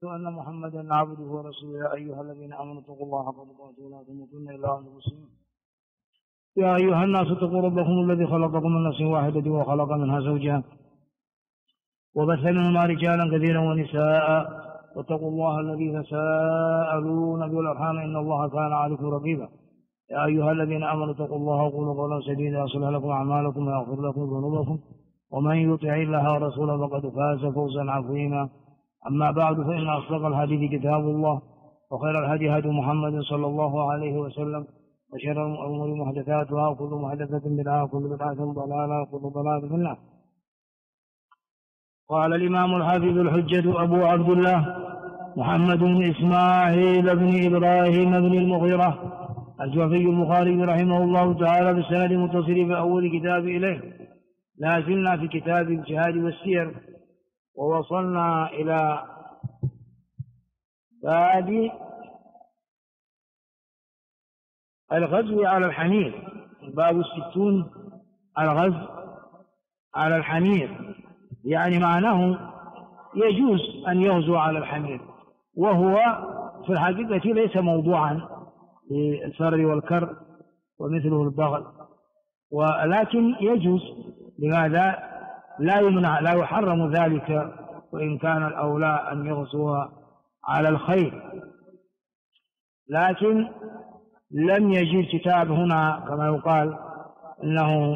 أن محمدا عبده ورسوله. يا أيها الذين آمنوا اتقوا الله حق تقاته ولا تموتن إلا وأنتم مسلمون. يا أيها الناس اتقوا ربكم الذي خلقكم من نفس واحدة وخلق منها زوجها وبث منهما رجالا كثيرا ونساء واتقوا الله الذي تساءلون به والأرحام إن الله كان عليكم رقيبا. يا أيها الذين آمنوا اتقوا الله وقولوا قولا سديدا يصلح لكم أعمالكم ويغفر لكم ذنوبكم ومن يطع الله ورسوله فقد فاز فوزا عظيما. أما بعد فإن أصدق الحديث كتاب الله وخير الهدي هدي محمد صلى الله عليه وسلم وشر الأمور محدثاتها وكل محدثة بدعة وكل بدعة ضلالة وكل ضلالة في النار. قال الإمام الحافظ الحجة أبو عبد الله محمد بن إسماعيل بن إبراهيم بن المغيرة الجعفي البخاري رحمه الله تعالى بالسند المتصل في أول كتاب إليه. لا زلنا في كتاب الجهاد والسير ووصلنا إلى باب الغزو على الحمير. باب 60 الغزو على الحمير، يعني معناه يجوز أن يغزو على الحمير، وهو في الحقيقة ليس موضوعا للفر والكر ومثله البغل، ولكن يجوز. لماذا؟ لا يمنع، لا يحرم ذلك، وإن كان الأولى أن يغزو على الخيل. لكن لم يجد كتاب هنا كما يقال أنه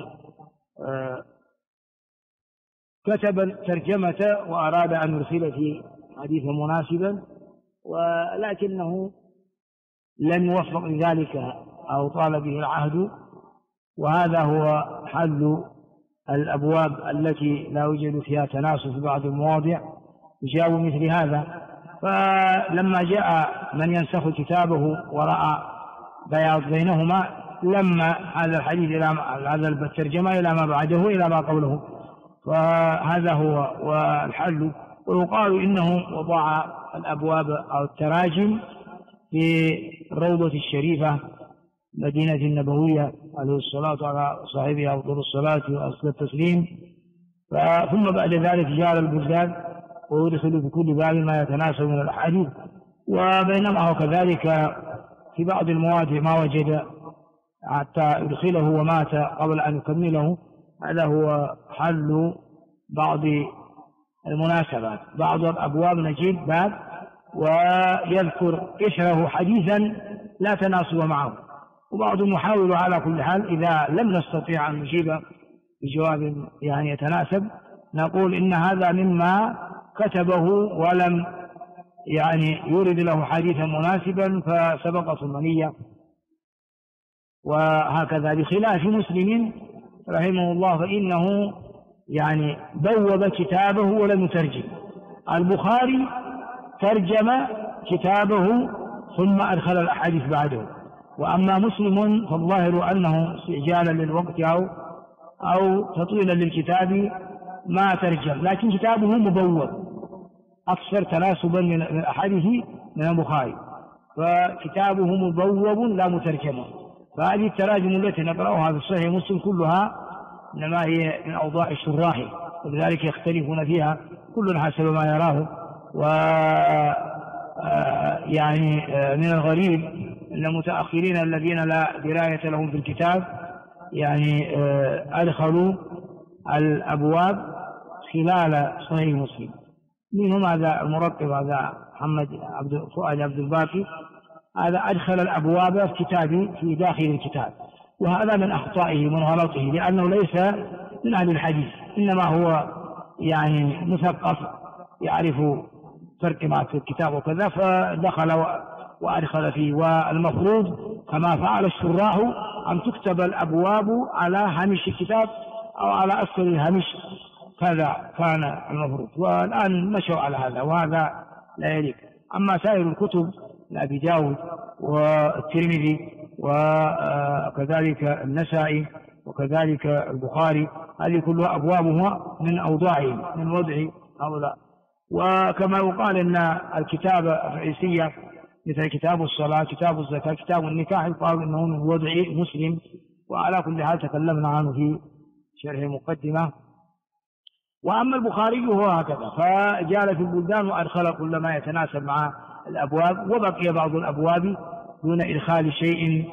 كتب ترجمة وأراد أن يرسل في حديثا مناسبا، ولكنه لم يوفق لذلك أو طال به العهد. وهذا هو حل الأبواب التي لا يوجد فيها تناسب في بعض المواضع يجاب مثل هذا. فلما جاء من ينسخ كتابه ورأى بياض بينهما لما هذا الحديث إلى هذا الترجمة إلى ما بعده إلى ما قوله، فهذا هو والحل. ويقال إنه وضع الأبواب أو التراجم في الروضة الشريفة مدينة النبوية عليه الصلاة على صاحبها أفضل الصلاة وأصل التسليم. ثم بعد ذلك جعل البلدان ويدخل في كل باب ما يتناسب من الأحاديث. وبينما هو كذلك في بعض المواضع ما وجد حتى يدخله ومات قبل أن يكمله. هذا هو حل بعض المناسبات. بعض الأبواب نجيب باب ويذكر إثره حديثا لا تناسب معه، وبعض محاول على كل حال إذا لم نستطيع أن نجيب بجواب يعني يتناسب نقول إن هذا مما كتبه ولم يعني يورد له حديثا مناسبا فسبقت المنية. وهكذا بخلاف مسلم رحمه الله فإنه يعني بوب كتابه ولم يترجم. البخاري ترجم كتابه ثم أدخل الأحاديث بعده، وأما مسلم فالظاهر أنه استعجالا للوقت أو تطويلا للكتاب ما ترجم، لكن كتابه مبوب أكثر تناسبا من الأحاديث من البخاري، فكتابه مبوب لا مترجم. فهذه التراجم التي نقرأها في صحيح مسلم كلها إنما هي من أوضاع الشراح، ولذلك يختلفون فيها كل حسب ما يراه. يعني من الغريب أن المتأخرين الذين لا دراية لهم في الكتاب يعني أدخلوا الأبواب خلال صحيح مسلم. منهم هذا المرتب هذا محمد فؤاد عبد الباقي، هذا أدخل الأبواب في كتابه في داخل الكتاب، وهذا من أخطائه من غلطه، لأنه ليس من أهل الحديث، إنما هو يعني مثقف يعرف ترجمات في الكتاب وكذا فدخل وأدخل فيه. والمفروض كما فعل الشراح أن تكتب الأبواب على هامش الكتاب أو على أسفل الهامش، كذا كان المفروض، والآن مشوا على هذا وهذا لا يليق. أما سائر الكتب لأبي داود والترمذي وكذلك النسائي وكذلك البخاري هذه كلها أبوابها من أوضاعهم من وضع هؤلاء. وكما يقال أن الكتابة الرئيسية مثل كتاب الصلاة كتاب الزكاة كتاب النكاح يقال أنه من وضع مسلم، وعلى كل حال تكلمنا عنه في شرح المقدمة. وأما البخاري هو هكذا، فجال في البلدان وأدخل كل ما يتناسب مع الأبواب، وبقي بعض الأبواب دون إدخال شيء.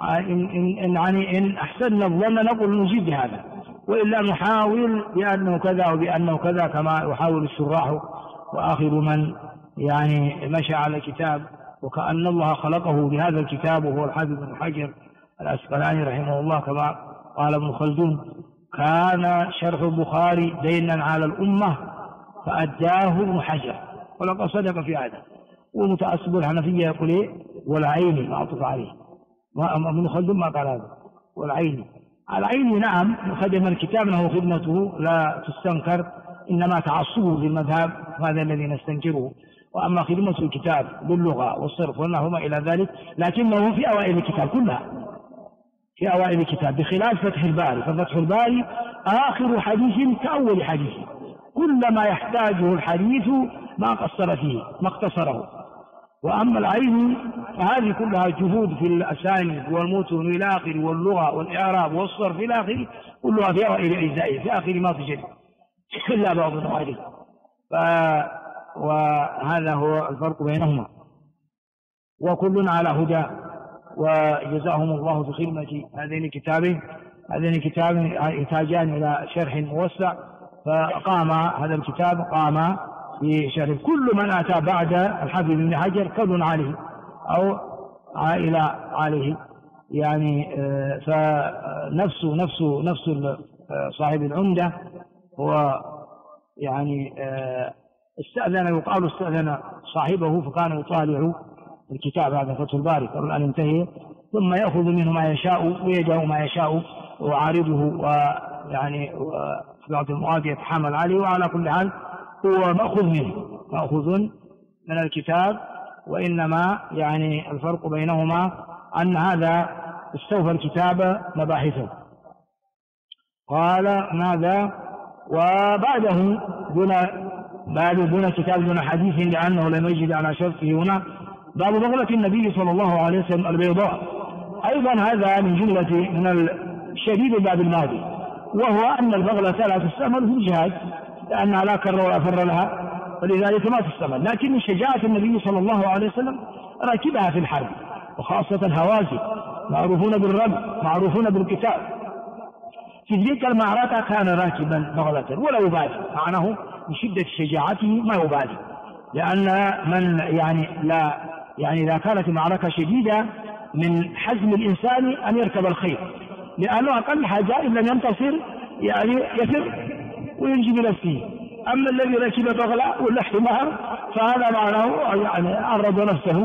إن أحسننا الظن نقول نجيب بهذا، وإلا نحاول بأنه كذا وبأنه كذا كما يحاول الشراح وآخر من يعني مشى على الكتاب، وكأن الله خلقه بهذا الكتاب، وهو الحافظ بن حجر العسقلاني رحمه الله، كما قال ابن خلدون: كان شرح البخاري دينا على الأمة فأداه ابن حجر، ولقد صدق في هذا. ومتعصب الحنفية يقول إيه؟ والعيني معطوف عليه، ابن خلدون ما قال هذا، والعيني. العيني نعم خدم الكتاب، انه خدمته لا تستنكر، انما تعصبه في المذهب هذا الذي نستنكره. واما خدمته الكتاب باللغه والصرف والنحو الى ذلك، لكنه في اوائل الكتاب كلها، في اوائل الكتاب، بخلاف فتح الباري. ففتح الباري اخر حديث كاول حديث، كل ما يحتاجه الحديث ما قصر فيه، ما اختصره. وأما العين فهذه كلها جهود في الأسانيد والمتون إلى آخره، واللغة والإعراب والصرف إلى آخره، كلها في أوائل أجزائه، في آخر ما تجد إلا بعض النوادر. وهذا هو الفرق بينهما، وكل على هدى. وجزاهم الله في خدمة هذين الكتابين يحتاجان إلى شرح موسع، فقام هذا الكتاب قام بشرح. كل من أتى بعد الحافظ بن حجر كل عليه أو عائلة عليه، يعني نفس صاحب العمدة هو يعني يقال استأذن صاحبه، فكان يطالع الكتاب هذا فتح الباري قبل أن ينتهي، ثم يأخذ منه ما يشاء ويدعو ما يشاء ويعارضه، ويعني بعض المواد يتحمل عليه. وعلى كل حال هو مأخوذ من الكتاب، وإنما يعني الفرق بينهما أن هذا استوفى الكتاب مباحثه. قال ماذا؟ وبعده دون كتاب دون حديث، لأنه لم يجد على شرطه هنا. باب بغلة النبي صلى الله عليه وسلم البيضاء، أيضا هذا من جملة من الشديد الباب الماضي، وهو أن البغلة لا تستعمل في الجهاد، لأنها لا كر ولا فر لها، ولذلك ما تستعمل. لكن من شجاعة النبي صلى الله عليه وسلم ركبها في الحرب، وخاصة الهوازن معروفون بالرمي معروفون بالقتال. في تلك المعركة كان راكبا بغلة ولا يبالي، معناه من شدة شجاعته ما يبالي، لأن من إذا كانت المعركة شديدة من حزم الإنسان أن يركب الخيل، لأنه أقل حاجة إن لم ينتصر يعني يفر وينجي بنفسه. أما الذي ركب بغلة ولا حمار فهذا معناه يعني عرض نفسه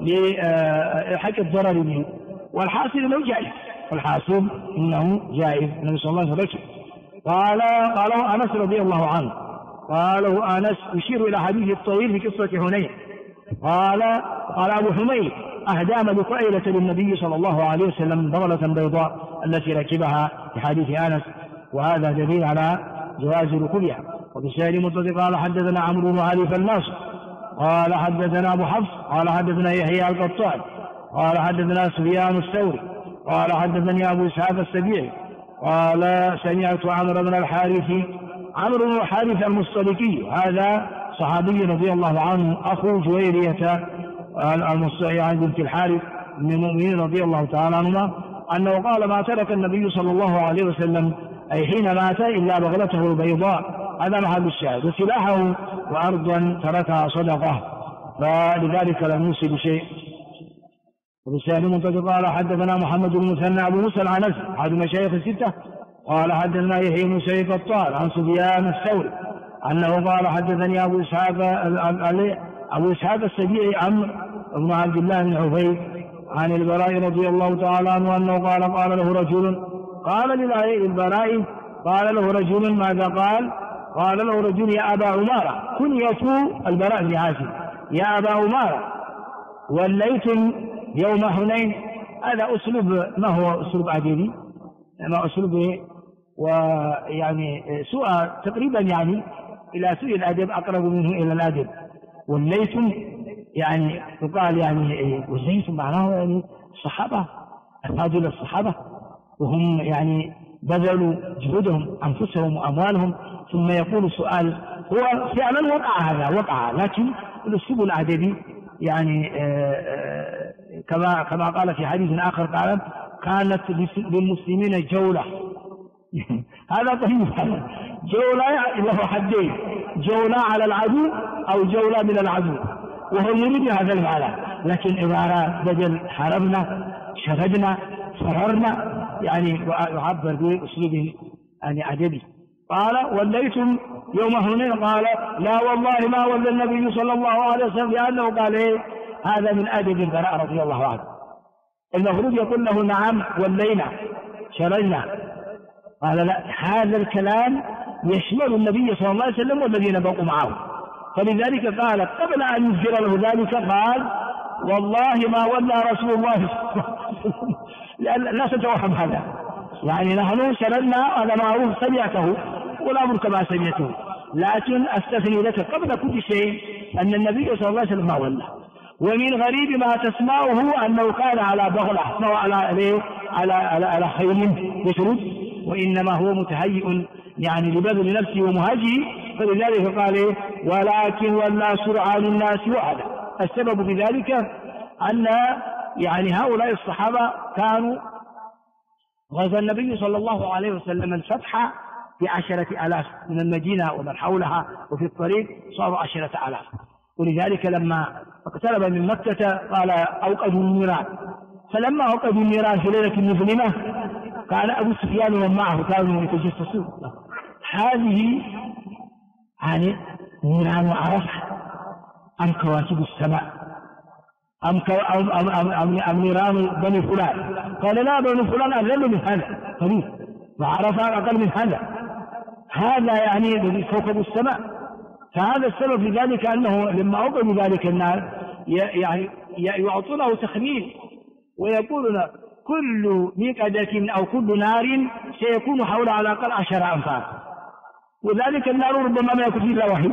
لحق الضرر منه، والحاصل انه جائز، والحاصل انه جائز. النبي صلى الله عليه وسلم قاله انس رضي الله عنه، قاله انس يشير الى حديث الطويل في قصه حنين. قال ابو حميد اهدى بقيلة للنبي صلى الله عليه وسلم بغلة بيضاء التي ركبها في حديث انس، وهذا دليل على جواز ركوبها. وبسائر متصل قال حدثنا عمرو بن علي فالناس قال حدثنا ابو حفص قال حدثنا يحيى القطان قال حدثنا سفيان الثوري قال حدثني ابو اسحاق السبيعي قال سمعت عمرو بن الحارث المصطلقي، هذا صحابي رضي الله عنه اخو جويرية يعني بنت الحارث من المؤمنين رضي الله تعالى عنهما، انه قال ما ترك النبي صلى الله عليه وسلم اي حين مات الا بغلته البيضاء، هذا محل الشاهد، وسلاحه وارضا تركها صدقه، فلذلك لم يوصي بشيء. وبسالم منتظر قال حدثنا محمد بن مثنى ابو موسى العنزي احد مشايخ الستة قال حدثنا يحيى بن سعيد الطاهر عن سفيان الثوري انه قال حدثني ابو اسحاق السبيعي عمرو بن عبد الله بن عبيد عن البراء رضي الله تعالى عنه انه قال له رجل للبراء قال له رجل ماذا قال له رجل يا ابا عمارة، كنية البراء بن عازب يا ابا عمارة وليتم يوم حنين. هذا اسلوب ما هو اسلوب عديدي، ما اسلوب ويعني سوء تقريبا، يعني الى سوء الادب اقرب منه الى الادب. والليتم يعني يقال يعني والليتم معناه يعني الصحابة افاضل الصحابة، وهم يعني بذلوا جهودهم انفسهم واموالهم ثم يقول سؤال. هو فعلا وقع لكن الأسلوب الأدبي يعني كما قال في حديث آخر قال كانت للمسلمين جولة هذا طيب، جولة له حدين، جولة على العدو أو جولة من العدو، وهو يريد هذا المعنى، لكن عبارة بدل حاربنا شردنا فررنا يعني يعبر بأسلوب يعني أدبي. قال وليتم يوم هنين، قال لا والله ما ولى النبي صلى الله عليه وسلم، لأنه قال هذا من أدب البراء رضي الله عنه. المفروض يقول له نعم ولينا شردنا، قال لا، هذا الكلام يشمل النبي صلى الله عليه وسلم والذين بقوا معه، فلذلك قال قبل أن يذكر له ذلك قال والله ما ولى رسول الله لا تتوهم هذا، يعني نحن شردنا هذا معروف سمعته والأمر كما سمعته، لكن أستثني لك قبل كل شيء أن النبي صلى الله عليه وسلم ما ولى. ومن غريب ما تسمعه أنه كان على بغلة أو على خيل يشرد، وإنما هو متهيئ يعني لبذل نفسه ومهاجه، فلذلك قال ولكن ولى سرعان الناس وعلا. السبب في ذلك أن يعني هؤلاء الصحابة كانوا غزا النبي صلى الله عليه وسلم الفتح ب10,000 من المدينة ومن حولها، وفي الطريق صاروا 10,000، ولذلك لما اقترب من مكة قال أوقدوا النيران، فلما أوقدوا النيران في ليلة مظلمة كان أبو سفيان ومن معه كانوا يتجسسون، هذه يعني نيران عرفة أم كواكب السماء أم نيران بني فلان؟ قال لا، بني فلان أقل من هذا قليل، وعرفة أقل من هذا يعني كوكب السماء. فهذا السبب في ذلك أنه لما أوقدوا ذلك النار يعني يعطونه تخمين ويقولون كل مقدة أو كل نار سيكون حول على الأقل 10 أنفار، وذلك النار ربما ما يكون فيه إلا واحد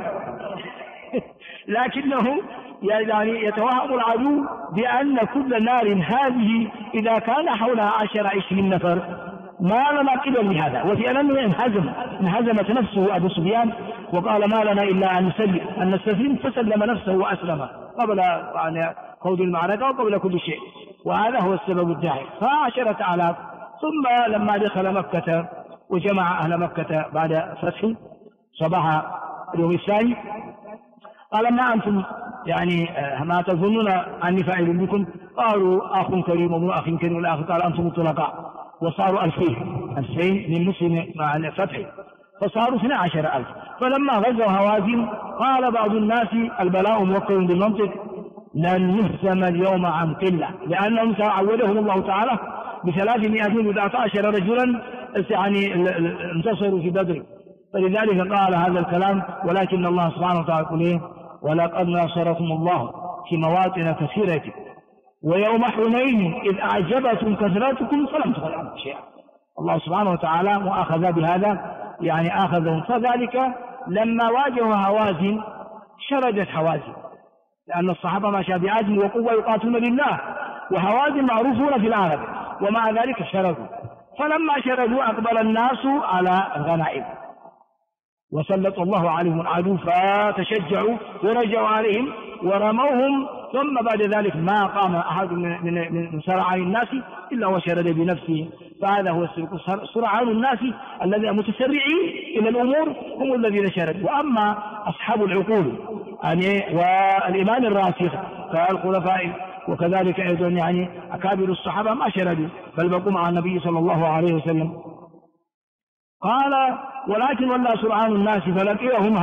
لكنه يعني يتوهم العدو بأن كل نار هذه إذا كان حولها 10-20 نفر ما لنا قبل لهذا، وفعلا انهزمت نفسه أبو سفيان وقال ما لنا إلا أن نستسلم، فسلم نفسه وأسلم قبل خوض المعركة وقبل كل شيء، وهذا هو السبب الداعي. ف10,000. ثم لما دخل مكة وجمع أهل مكة بعد فتح صباح اليوم الثاني قال ما أنتم يعني ما تظنون أني فاعل بكم؟ قالوا أخ كريم وابن أخ كريم، والآخر قال أنتم الطلقاء، وصاروا 2000 من مسلم مع الفتح، فصاروا 12,000. فلما غزوا هوازن قال بعض الناس البلاء موكل بالمنطق لن نهزم اليوم عن قلة، لأنهم عودهم الله تعالى ب319 رجلا يعني انتصروا في بدر، فلذلك قال هذا الكلام. ولكن الله سبحانه وتعالى يقول ايه؟ ولقد ناصركم الله في مواطن كثيرة ويوم حنين إذ أعجبتكم كثرتكم فلم تغن عنكم شيئا. الله سبحانه وتعالى مؤاخذ بهذا يعني آخذهم. فذلك لما واجهوا هوازن شردت هوازن، لأن الصحابة ما شاء بعزم وقوة يقاتلون لله، وهوازن معروفون في العرب، ومع ذلك شردوا. فلما شردوا أقبل الناس على الغنائم وسلط الله عليهم العدو فتشجعوا ورجعوا عليهم ورموهم، ثم بعد ذلك ما قام أحد من سرعان الناس إلا وشرد بنفسه. فهذا هو سرعان الناس الذين متسرعين إلى الأمور هم الذين شردوا. وأما أصحاب العقول والإيمان الراسخ كالخلفاء وكذلك أيضا يعني أكابر الصحابة ما شردوا بل بقوا مع النبي صلى الله عليه وسلم. قال ولكن ولى سرعان الناس فلقيهم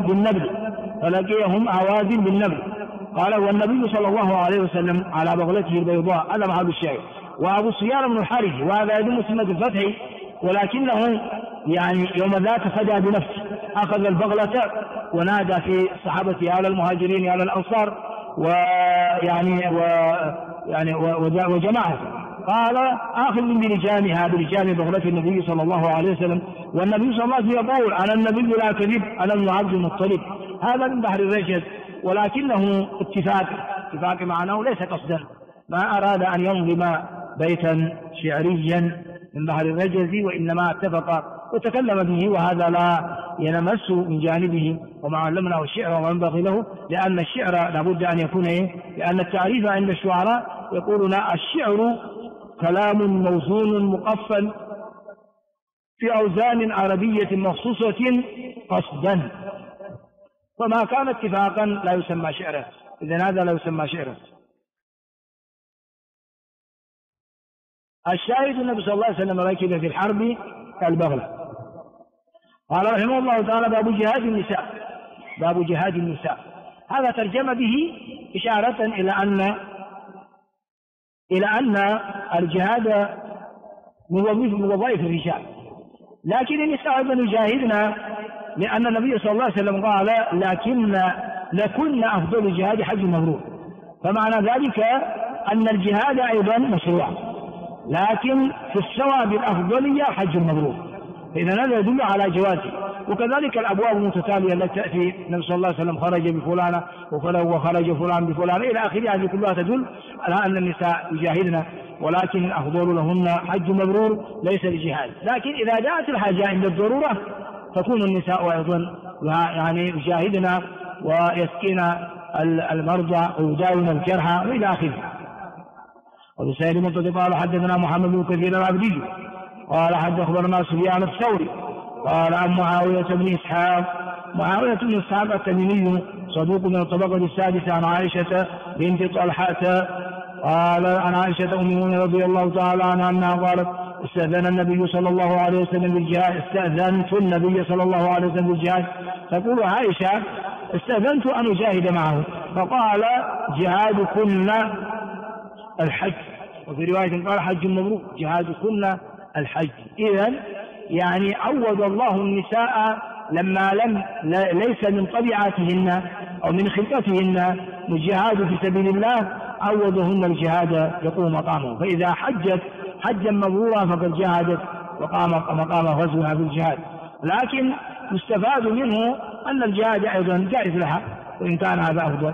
هوازن بالنبل. قال والنبي صلى الله عليه وسلم على بغلته البيضاء، هذا محل الشاهد. وأبو سفيان بن الحارث وهذا يدم سنة الفتح، ولكنه يعني يوم ذاك فدى بنفسه، أخذ البغلة ونادى في صحابته على المهاجرين على الأنصار وجماعه، قال آخذ من بلجام بغلة النبي صلى الله عليه وسلم. والنبي صلى الله عليه وسلم يقول أنا النبي لا كذب، أنا ابن عبد المطلب. هذا من بحر الرجز، ولكنه اتفاق معناه ليس قصدا، ما أراد أن ينظم بيتا شعريا من بحر الرجز، وإنما اتفق وتكلم به، وهذا لا ينمس من جانبه وما علمناه الشعر وما ينبغي له، لأن الشعر لابد أن يكون لأن التعريف عند الشعراء يقولون الشعر كلام موزون مقفل في أوزان عربية مخصوصة قصدا، فما كان اتفاقا لا يسمى شعرا، إذن هذا لا يسمى شعرا. الشاهد النبي صلى الله عليه وسلم ركب في الحرب كالبغلة. قال رحمه الله تعالى: باب جهاد النساء. باب جهاد النساء، هذا ترجم به إشارة إلى أن الجهاد من وظائف الرجال، لكن النساء أيضا يجاهدن، لأن النبي صلى الله عليه وسلم قال: لكن أفضل الجهاد حج مبرور. فمعنى ذلك أن الجهاد أيضا مشروع، لكن في الثواب الأفضلية حج مبرور، فإذا هذا يدل على جوازه. وكذلك الأبواب المتتالية التي تأتي النبي صلى الله عليه وسلم خرج بفلانة وخرج فلان بفلان إلى آخره، هذه كلها تدل على أن النساء يجاهدن، ولكن الأفضل لهن حج مبرور ليس لجهاد. لكن إذا جاءت الحاجة عند الضرورة تكون النساء أيضا يعني يجاهدن ويسكين المرضى ويداوين الجرحى وإلى آخره. وبسائل منطق قال: حدثنا محمد بن كثير العبدي قال أخبرنا سفيان الثوري قال عن معاوية بن إسحاق. معاوية بن إسحاق التميمي صدوق من الطبقة السادسة، عن عائشة بنت طلحة قال عن عائشة أم المؤمنين رضي الله تعالى عنها أنها قالت: استأذن النبي صلى الله عليه وسلم بالجهاد. استأذنت النبي صلى الله عليه وسلم بالجهاد. تقول عائشة: استأذنت أن أجاهد معه، فقال: جهادكن الحج، وفي رواية قال: حج مبروك، جهادكن الحج. إذن يعني عوض الله النساء لما ليس من طبيعتهن أو من خلقتهن الجهاد في سبيل الله، عوضهن الجهاد يقوم مقامه، فإذا حجت حجا مبرورا فقد جاهدت وقام مقام غزوها بالجهاد. لكن يستفاد منه أن الجهاد أيضا جائز لها وإن كان هذا أفضل.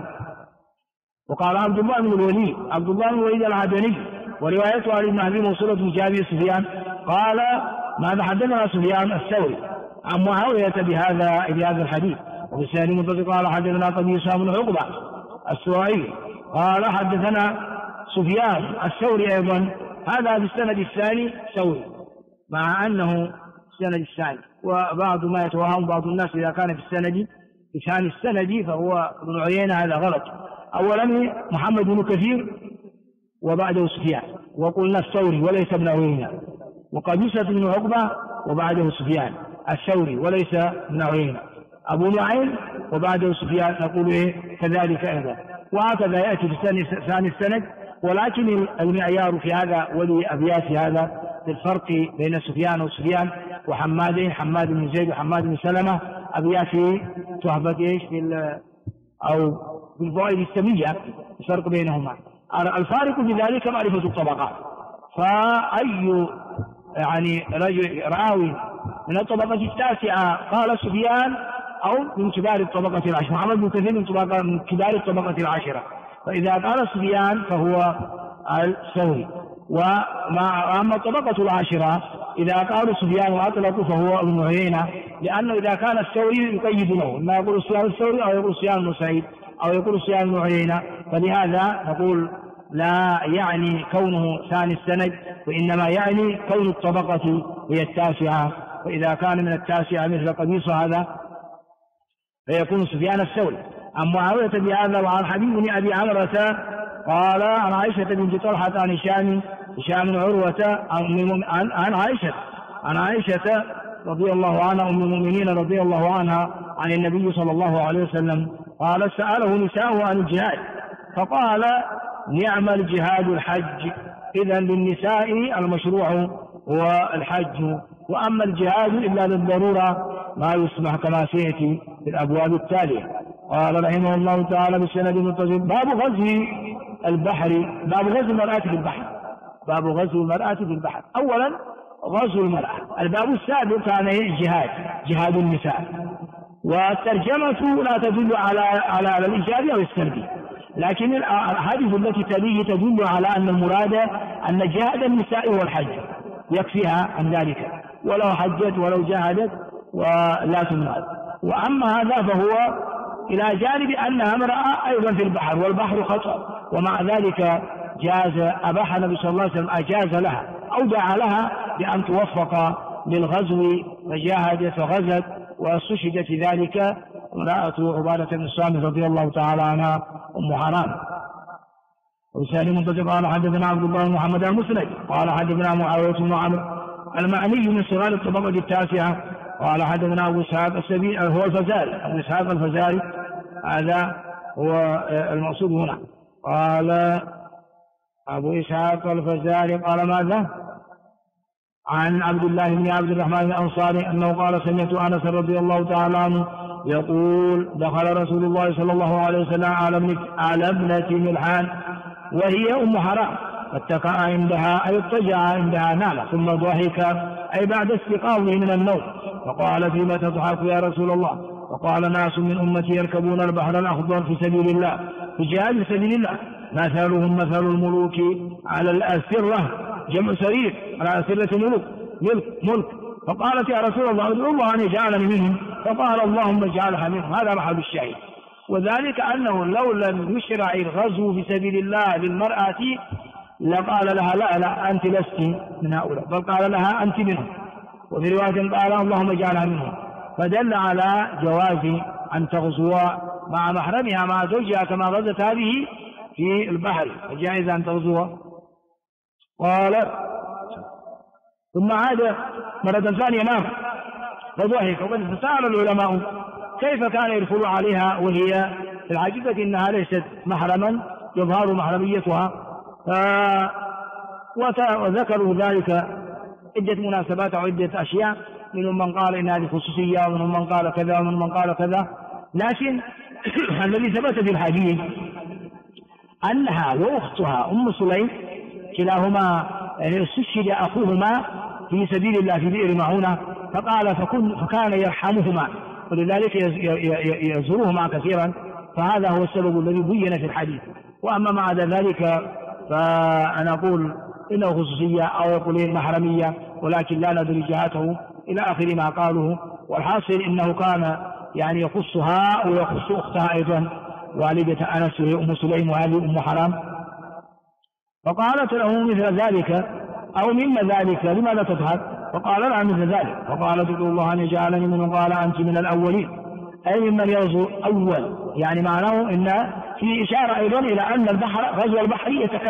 وقال عبد الله بن الوليد العدني وروايته عن ابن أبي موصولة بن جابر سفيان قال: ماذا حدثنا سفيان الثوري عن معاوية بهذا الحديث. وفي السنة المتصل قال: حدثنا قبيصة بن عقبة السوائي قال: حدثنا سفيان الثوري أيضا، هذا في السند الثاني ثوري، مع أنه السند الثاني. وبعض ما يتوهم بعض الناس إذا كان في ثاني السند فهو ابن عيينة، هذا غلط. أولا محمد بن كثير وبعده سفيان، وقلنا الثوري وليس ابن عيينة، وقبيصة بن عقبة وبعده سفيان الثوري وليس ابن عيينة، أبو نعيم وبعده سفيان، نقول كذلك أيضا. وهكذا يأتي في ثاني السند. ولكن المعيار في هذا ولأبيات هذا في الفرق بين سفيان وسفيان وحمادين، حماد بن زيد وحماد بن سلمة، أبيات تهبط أو بالفوائد السمية، الفرق بينهما. الفارق بذلك معرفة الطبقات، فأي يعني رجل راوي من الطبقة التاسعة قال سفيان أو من كبار الطبقة العشرة، محمد بن كثير من كبار الطبقة العشرة، فإذا قال سفيان فهو الثوري. وأما الطبقة العاشرة إذا قالوا سفيان وأطلقوا فهو ابن عيينة، لأنه إذا كان الثوري يقيد له، ما يقول سفيان الثوري أو يقول سفيان بن سعيد أو يقول سفيان بن عيينة، فلهذا نقول لا يعني كونه ثاني السند، وإنما يعني كون الطبقة هي التاسعة. وإذا كان من التاسعة مثل قبيصة هذا فيكون سفيان الثوري. عن معاوية بهذا. وعن حبيب بن أبي عمرة قال عن عائشة بنت طلحة عن هشام بن عروة عن عائشة رضي الله عنها أم المؤمنين رضي الله عنها عن النبي صلى الله عليه وسلم قال: سأله نساء عن الجهاد فقال: نعم الجهاد الحج. إذن للنساء المشروع هو الحج، وأما الجهاد إلا للضرورة ما يسمح كما سيأتي في الأبواب التالية. قال رحمه الله تعالى بالسند المتصل: باب غزو البحر، باب غزو المرأة في البحر. باب غزو المرأة في البحر. أولا غزو المرأة، الباب السابق كان جهاد النساء، والترجمة لا تدل على الإيجاب أو السلب، لكن الأحاديث التي تليه تدل على أن المراد أن جهاد النساء هو الحج، يكفيها عن ذلك. ولو حجت ولو جاهدت ولا تمنع. وأما هذا فهو إلى جانب أنها امرأة أيضا في البحر، والبحر خطر، ومع ذلك أباح النبي صلى الله عليه وسلم أجاز لها أو دعا لها بأن توفق للغزو فجاهدت وغزت، واستشهدت في ذلك امرأة عبادة بن الصامت رضي الله تعالى عنها أم حرام. وسالم منتجب قال حدثنا عبد الله بن محمد المسند قال حدثنا معاوية بن عمرو المعني من صغار الطبقة التاسعة قال حدثنا أبو إسحاق السبيعي هو الفزاري، أبو إسحاق الفزاري هذا هو المقصود هنا. قال أبو إسحاق الفزاري قال ماذا؟ عن عبد الله بن عبد الرحمن الأنصاري أنه قال سمعت أنس رضي الله تعالى عنه يقول دخل رسول الله صلى الله عليه وسلم على ابنة ملحان وهي أم حرام فاتكأ عندها أي اضطجع عندها نام ثم ضحك أي بعد استيقاظه من النوم فقال فيما تضحك يا رسول الله؟ فقال ناس من أمتي يركبون البحر الأخضر في سبيل الله في جهاد في سبيل الله مثلهم مثل الملوك على الأسرة جمع سرير على أسرة ملك. فقالت يا رسول الله ادعو الله أن يجعلني منهم، فقال اللهم اجعلها منهم. هذا محل الشاهد، وذلك أنه لو لم يشرع الغزو في سبيل الله للمرأة لقال لها لا أنت لست من هؤلاء، بل قال لها أنت منهم، وفي رواية قال اللهم اجعلها منهم، فدل على جواز أن تغزو مع محرمها مع زوجها كما غزت هذه في البحر، فجائز أن تغزو. قال ثم عاد مرة ثانية نام فضحك، فسأل العلماء كيف كان يدخل عليها وهي في الحقيقة إنها ليست محرما يظهر محرميتها، وذكروا ذلك عدة مناسبات أو عدة أشياء، منهم من قال إن هذه خصوصية ومنهم من قال كذا ومنهم من قال كذا، لكن الذي ثبت في الحديث أنها وأختها أم سليم كلاهما استشهد أخوهما في سبيل الله في بئر معونة، فقال فكان يرحمهما ولذلك يزورهما كثيرا، فهذا هو السبب الذي بين في الحديث. وأما مع ذلك فأنا أقول إنه خصوصية أو يقولين محرمية، ولكن لا ندري جهاته إلى آخر ما قالوه. والحاصل إنه كان يعني يخصها ويخص أختها أيضا والدة أنس وهي أم سليم وهذه أم حرام، فقالت له مثل ذلك أو مما ذلك لماذا تضحك؟ فقال لها مثل ذلك، فقالت ادعو الله أن يجعلني منهم، قال أنت من الأولين أي ممن يغزو أول، يعني معناه إن في إشارة أيضا إلى أن غزو البحر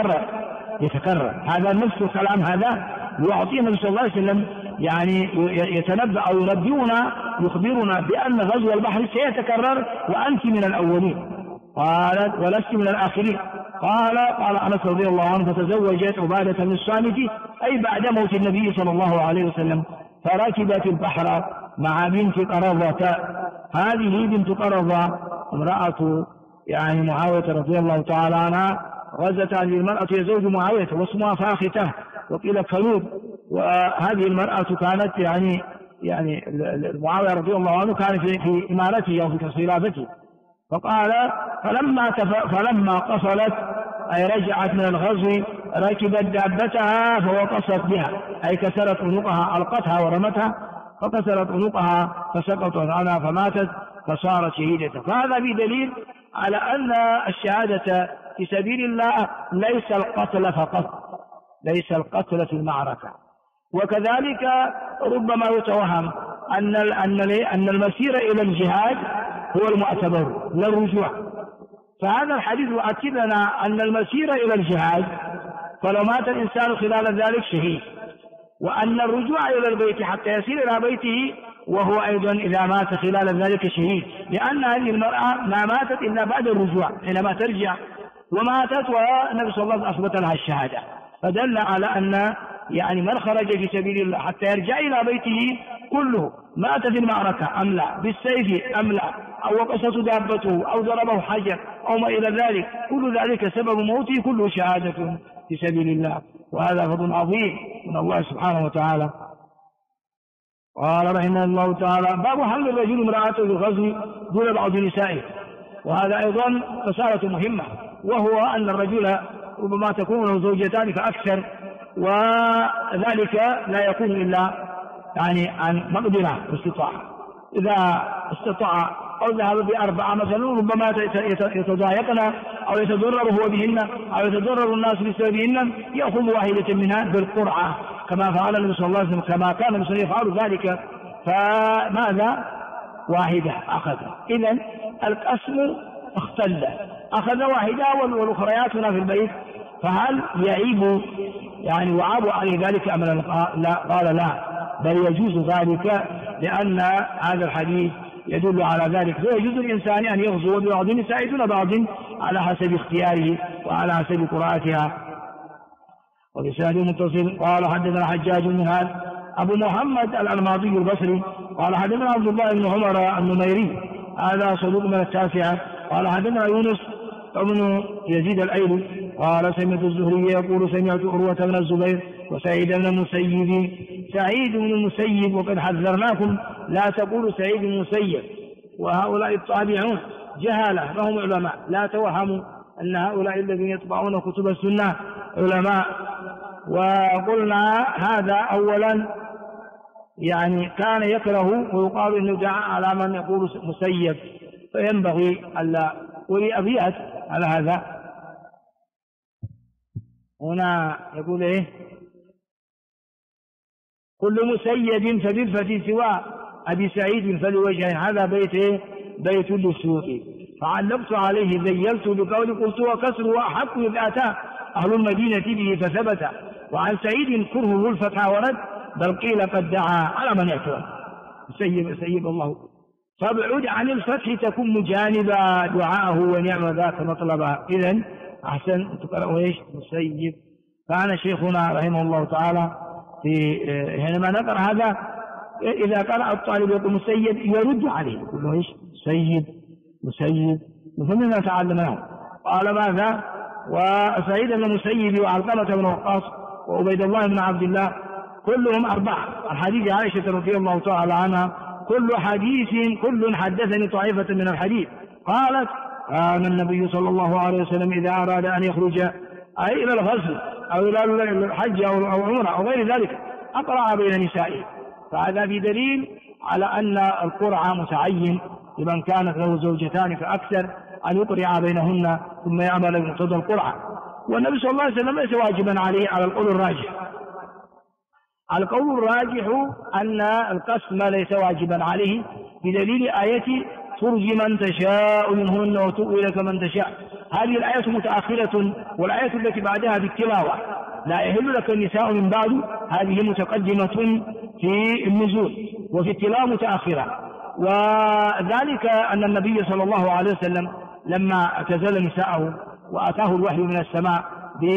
يتكرر. هذا نفس الكلام هذا يعطينا النبي صلى الله عليه وسلم يعني يتنبأ أو يخبرنا بأن غزو البحر سيتكرر وأنت من الأولين. قالت ولست من الآخرين. قال أنس رضي الله عنه فتزوجت عبادة بن الصامت أي بعد موت النبي صلى الله عليه وسلم، فركبت البحر مع بنت قرظة. هذه بنت قرظة امرأة يعني معاوية رضي الله تعالى عنها، غزت هذه المرأة هي زوج معاوية واسمها فاختة وقيل كلوب، وهذه المرأة كانت يعني معاوية رضي الله عنه كان في إمارته أو في خلافته. فقال فلما قفلت أي رجعت من الغزو ركبت دابتها فوقصت بها أي كسرت عنقها، ألقتها ورمتها فكسرت عنقها فسقطت عنها فماتت فصارت شهيدة. فهذا في دليل على أن الشهادة في سبيل الله ليس القتل فقط، ليس القتل في المعركة. وكذلك ربما يتوهم أن المسير إلى الجهاد هو المعتبر لا الرجوع، فهذا الحديث يؤكد لنا أن المسير إلى الجهاد فلو مات الإنسان خلال ذلك شهيد، وأن الرجوع إلى البيت حتى يسير إلى بيته وهو أيضا إذا مات خلال ذلك شهيد، لأن هذه المرأة ما ماتت إلا بعد الرجوع حينما ترجع وماتت والنبي صلى الله عليه وسلم أثبت لها الشهادة، فدل على أن يعني من خرج في سبيل الله حتى يرجع إلى بيته كله مات في المعركة أم لا، بالسيف أم لا، أو وقصته دابته أو ضربه حجر أو ما إلى ذلك، كل ذلك سبب موته كله شهادة في سبيل الله، وهذا فضل عظيم من الله سبحانه وتعالى. قال رحمه الله تعالى باب حمل الرجل امرأته بالغزو دون بعض نسائه، وهذا أيضا مسألة مهمة، وهو أن الرجل ربما تكون له زوجتان فأكثر، وذلك لا يكون إلا يعني عن مقدرة واستطاعة. إذا استطاع أو ذهب ب4 مثلا ربما يتضايقن أو يتضرر هو بهن أو يتضرر الناس بسببهن، يأخذ واحدة منها بالقرعة كما فعل النبي صلى الله عليه وسلم، كما كان النبي يفعل ذلك. فماذا؟ واحدة أخذ. إذن القسم اختل، أخذ واحدة والأخريات هنا في البيت، فهل يعيب يعني وعاب عليه ذلك أم لا؟ قال لا، بل يجوز ذلك، لأن هذا الحديث يدل على ذلك. فيجوز الإنسان أن يغزو ببعض النساء دون بعض على حسب اختياره وعلى حسب قراءتها. وبسند متصل قال حدثنا حجاج بن هاد أبو محمد الأنماطي البصري قال حدثنا عبد الله بن عمر النميري هذا صدوق من التاسعة قال حدثنا يونس ابن يزيد الأيلي قال سمعت الزهري يقول سمعت عروة بن الزبير وسعيد بن المسيب. سعيد بن المسيب، وقد حذرناكم لا تقولوا سعيد بن المسيب، وهؤلاء الطابعون جهالة فهم علماء، لا توهموا أن هؤلاء الذين يطبعون كتب السنة علماء. وقلنا هذا أولا يعني كان يكره ويقال إنه دعا على من يقول مسيب، فينبغي ألا ولي أبيات على هذا. هنا يقول إيه؟ كل مسيب فبالفتي سوى أبي سعيد فلوجهه. هذا بيت إيه؟ بيت للسيوطي. فعلقت عليه ذيلت بقول قلت وكسر وأحق إذ أتى أهل المدينة به فثبت. وعن سعيد كرهه الفتح ورد بل قيل قد دعا على من يعترض. سيب الله فابعد عن الفتح تكن مجانبا دعاءه ونعم ذاك مطلبا. إذن أحسن تقرأوا إيش؟ مسيب. فأنا شيخنا رحمه الله تعالى في حينما نقرأ هذا إذا قرأ الطالب يقول مسيب يرد عليه يقول له إيش؟ مسيب فمن تعلمناه. قال ماذا؟ وسعيد بن المسيب وعلقمة بن وقاص وعبيد الله بن عبد الله كلهم 4. الحديث عائشة رضي الله تعالى عنها كل حدثني طائفة من الحديث قالت كان النبي صلى الله عليه وسلم إذا أراد أن يخرج أي إلى الغزو أو إلى الحج أو عمرة أو غير ذلك أقرع بين نسائه. فهذا بدليل على أن القرعة متعين لمن كانت له زوجتان فأكثر أن يقرع بينهن ثم يعمل بمقتضى القرعة. والنبي صلى الله عليه وسلم ليس واجبا عليه على القول الراجح. القول الراجح أن القسم ليس واجبا عليه بدليل آية ترجي من تشاء منهن وتؤوي لك من تشاء. هذه الآية متأخرة، والآية التي بعدها بالتلاوة لا يحل لك النساء من بعد هذه متقدمة في النزول وفي التلاوة متأخرة. وذلك أن النبي صلى الله عليه وسلم لما اعتزل نساءه وأتاه الوحي من السماء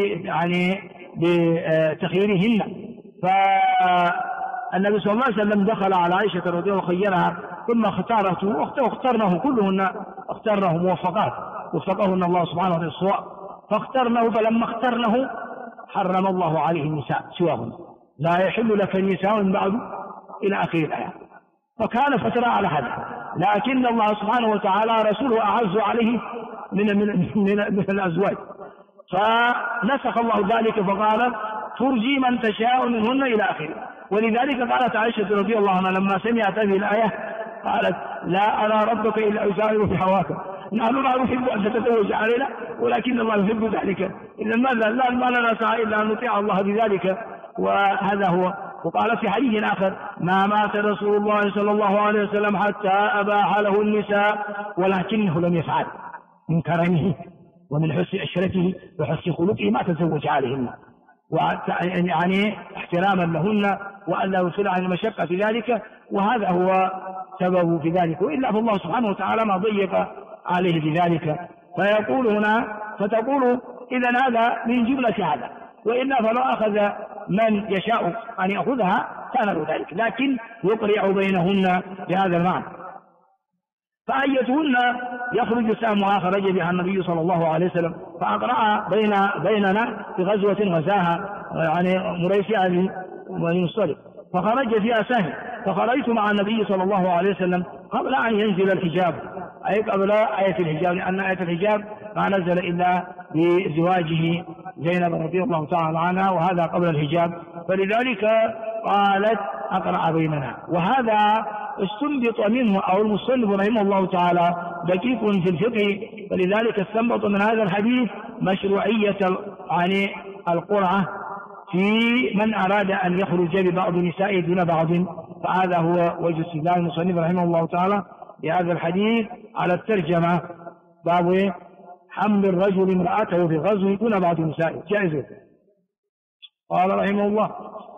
بتخييرهن، فالنبي صلى الله عليه وسلم دخل على عائشة رضي الله عنها وخيرها ثم اختارته واخترناه كلهن اخترناه موفقات وفقهن الله سبحانه وتعالى الصواب فاخترناه. فلما اخترناه حرم الله عليه النساء سواهن لا يحل لك النساء من بعد إلى آخر الآية. فكان فترة على هذا، لكن الله سبحانه وتعالى رسوله أعز عليه من الأزواج، فنسخ الله ذلك فقال ترجي من تشاء منهن إلى آخره. ولذلك قالت عائشة رضي الله عنها لما سمعت هذه الآية قالت لا أرى ربك إلا يسارع في هواك، نحن لا نحب أن تتزوج علينا ولكن الله يحب ذلك، إذا ماذا لا لنا سعي إلا أن نطيع الله بذلك. وهذا هو. وقال في حديث آخر ما مات رسول الله صلى الله عليه وسلم حتى أباح له النساء ولكنه لم يفعل من كرمه ومن حسن عشرته وحسن خلقه ما تزوج عليهن، يعني احتراما لهن وألا يوصل عن المشقة في ذلك، وهذا هو سبب في ذلك. وإلا فالله سبحانه وتعالى ما ضيق عليه بذلك. فيقول هنا فتقول إذن هذا من جملة هذا، وإلا فلو أخذ من يشاء أن يأخذها كان له ذلك، لكن يقرع بينهن بهذا المعنى. فأيتهن يخرج سهمها خرج بها النبي صلى الله عليه وسلم فأقرأ بيننا في غزوة غزاها يعني مريسعة بن مصطلق فخرج فيها سهم، فخرجت مع النبي صلى الله عليه وسلم قبل أن ينزل الحجاب أي قبل آية الحجاب، لأن آية الحجاب ما نزل إلا بزواجه زينب رضي الله تعالى عنها، وهذا قبل الحجاب، فلذلك قالت أقرأ بيننا. وهذا استنبط منه أو المصنف رحمه الله تعالى دقيق في الفقه، فلذلك استنبط من هذا الحديث مشروعية يعني القرعة في من أراد أن يخرج ببعض نسائه دون بعض. فهذا هو وجه استدلال المصنف رحمه الله تعالى بهذا الحديث على الترجمة، باب حمل الرجل امرأته في الغزو دون بعض نسائه جائز. قال رحمه الله: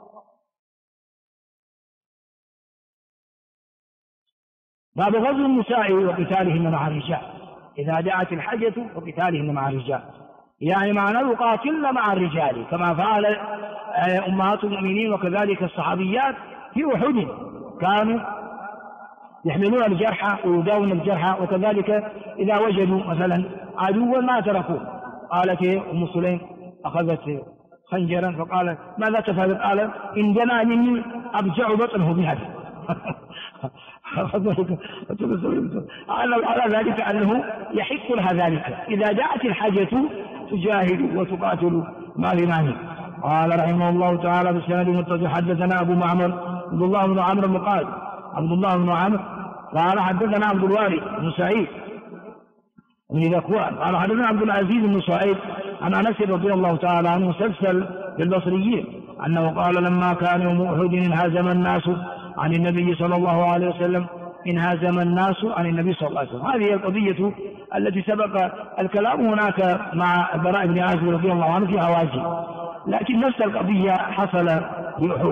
باب غزو النساء وقتالهن مع الرجال إذا دعت الحاجة وقتالهن مع الرجال، يعني معناه يقاتلن مع الرجال كما فعل أمهات المؤمنين وكذلك الصحابيات في أحد، كانوا يحملون الجرحى ويداوون الجرحى، وكذلك إذا وجدوا مثلا عدوا ما تركوه. قالت أم سليم أخذت خنجرا فقالت: ماذا تفعل؟ قال: إن جنى مني أبجع بطنه بهذا. على ذلك أنه يحق لها ذلك إذا دعت الحاجة تجاهد وتقاتل ما بمعنى. قال رحمه الله تعالى: بالسند المتصل حدثنا أبو معمر عبد الله بن عمرو قال عبد الله بن عمرو قال حدثنا عبد الوارث بن سعيد بن ذكوان قال حدثنا عبد العزيز بن سعيد عن أنس رضي الله تعالى عنه مسلسل بالبصريين أنه قال: لما كان يوم أحد انهزم الناس عن النبي صلى الله عليه وسلم، انهزم الناس عن النبي صلى الله عليه وسلم. هذه القضية التي سبق الكلام هناك مع البراء بن عازب رضي الله عنه في هواجه، لكن نفس القضية حصل في أحد،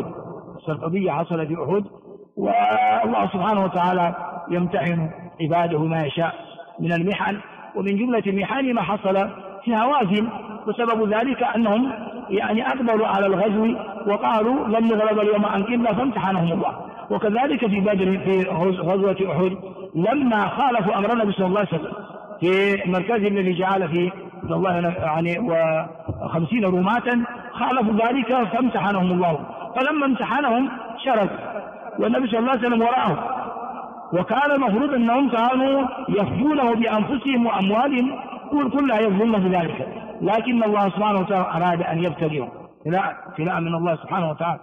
والله سبحانه وتعالى يمتحن عباده ما يشاء من المحن، ومن جملة المحن ما حصل في هوازن، وسبب ذلك أنهم يعني أقبلوا على الغزو وقالوا لن نغلب اليوم عن قلة فامتحنهم الله. وكذلك في بدر في غزوة أحد لما خالفوا أمر النبي صلى الله عليه وسلم في مركز الذي جعل فيه الله يعني 50 رماة، خالفوا ذلك فامتحنهم الله، فلما امتحنهم شردوا والنبي صلى الله عليه وسلم وراءهم، وكان المفروض أنهم كانوا يفدونه بأنفسهم وأموالهم كلها يظلمون بذلك، لكن الله سبحانه وتعالى أراد أن يبتليهم ابتلاء من الله سبحانه وتعالى.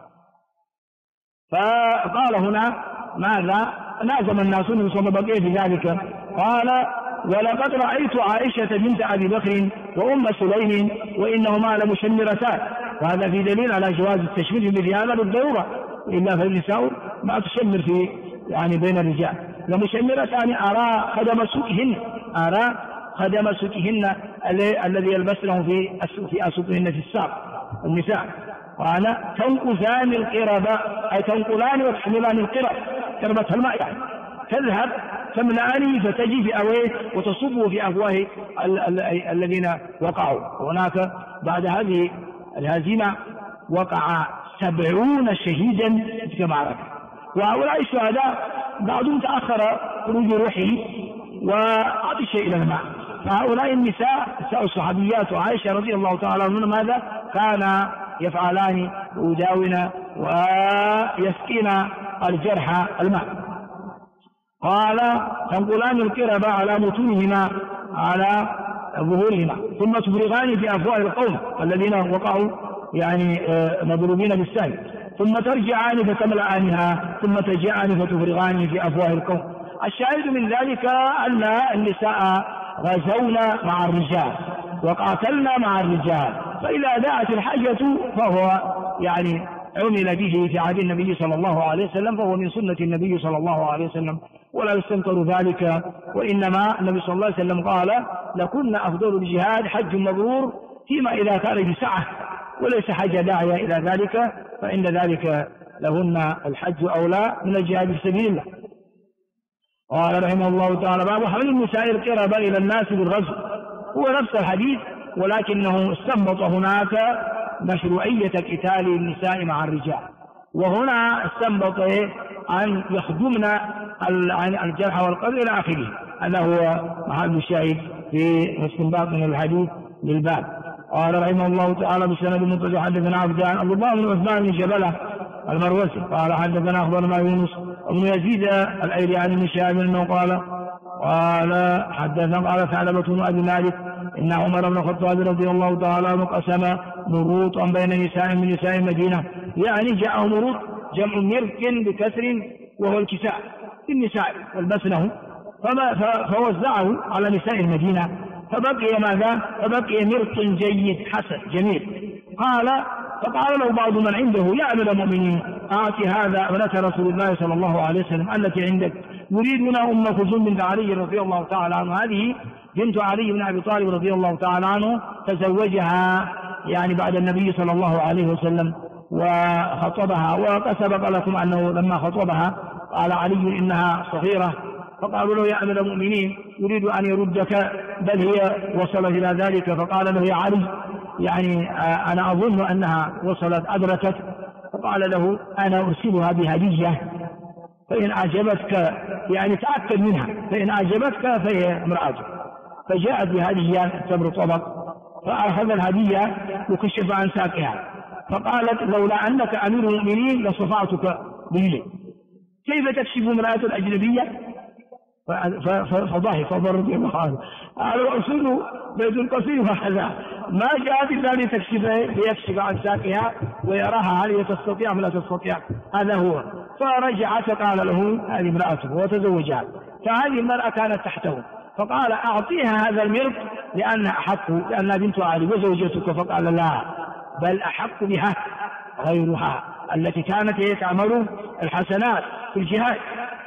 فقال هنا: ماذا نازم الناس من صدق في ذلك؟ قال: ولقد رأيت عائشة بنت أبي بكر وأم سليم وإنهما لمشمرتان. وهذا في دليل على جواز التشمير مثل هذا بالضرورة، إلا فالنساء ما تشمر في يعني بين الرجال. لمشمرتان أرى خدم سكهن الذي يلبسنه في أسوقهن في الساق النساء. قال: تنقذان القرب، أي تنقلان وتحملان القرب، قربة الماء يعني، تذهب تملأني فتجي في أويه وتصبه في أفواه الذين وقعوا. وهناك بعد هذه الهزيمة وقع 70 شهيدا في معركة، وهؤلاء الشهداء بعضهم تأخر خروج روحه وعطش إلى الماء. فهؤلاء النساء الصحابيات وعائشة رضي الله تعالى عنهن ماذا كان يفعلان؟ يداوين ويسقين الجرحى الماء. قال: تنقلان القرب على متونهما على ظهورهما ثم تفرغان في أفواه القوم الذين وقعوا يعني مضروبين بالسهم، ثم ترجعان فتملأانها ثم تجيئان فتفرغان في أفواه القوم. الشاهد من ذلك أن النساء غزونا مع الرجال وقاتلنا مع الرجال، فإذا دعت الحاجة فهو يعني عمل به في عهد النبي صلى الله عليه وسلم، فهو من سنة النبي صلى الله عليه وسلم ولا يستنكر ذلك. وإنما النبي صلى الله عليه وسلم قال: لكن أفضل الجهاد حج مبرور، فيما إذا كان بسعة وليس حاجة داعية إلى ذلك، فإن ذلك لهن الحج أولى من الجهاد في سبيل الله. قال رحمه الله تعالى: باب حمل النساء القرب إلى الناس بالغزو. هو نفس الحديث، ولكنه استنبط هناك مشروعية قتال النساء مع الرجال، وهنا استنبط أن يخدمن الجرح والقتل إلى آخره. هذا هو محل الشاهد في استنباط من الحديث للباب. قال رحمه الله تعالى: بالسند المتصل حدثنا عبد الله بن عثمان بن جبلة المروزي قال حدثنا أخبرنا يونس بن يزيد الأيلي عن ابن شهاب أنه قال ثعلبة بن أبي مالك إن عمر بن الخطاب رضي الله تعالى عنه قسم مروطا بين نساء من نساء المدينة، يعني جاء مروط جمع مرك بكسر وهو الكساء للنساء والبسنه، فوزعه على نساء المدينة، فبقي ماذا؟ فبقي مرق جيد حسن جميل. فقال له بعض من عنده يا أمير المؤمنين أعطي هذا ابنة رسول الله صلى الله عليه وسلم التي عندك، يريدنا أم كلثوم بنت علي رضي الله تعالى عنه، هذه بنت علي بن أبي طالب رضي الله تعالى عنه، تزوجها يعني بعد النبي صلى الله عليه وسلم وخطبها، وقد سبق لكم أنه لما خطبها قال علي إنها صغيرة، فقالوا له يا أمير المؤمنين يريد أن يردك بل هي وصلت إلى ذلك، فقال له يا علي يعني أنا أظن أنها وصلت أدركت، فقال له أنا أرسلها بهدية فإن أعجبتك يعني تأكد منها، فإن أعجبتك فهي امرأتك. فجاءت بهدية تمر طبق، فأخذ الهدية وكشف عن ساقها، فقالت لولا أنك أمير المؤمنين لصفعتك به، كيف تكشف امرأة أجنبية؟ فضحك رضي الله عنه قال وأصول بيت القصير وحذا ما جاءت إلا ليكشف عن ساقها ويراها هل هي تستطيع أم لا تستطيع، هذا هو. فرجع فقال له هذه امرأته وتزوجها، فهذه المرأة كانت تحته، فقال أعطيها هذا المرق لأنها بنت علي وزوجتك، فقال لا بل أحق بها غيرها التي كانت هي تعمل الحسنات في الجهاد.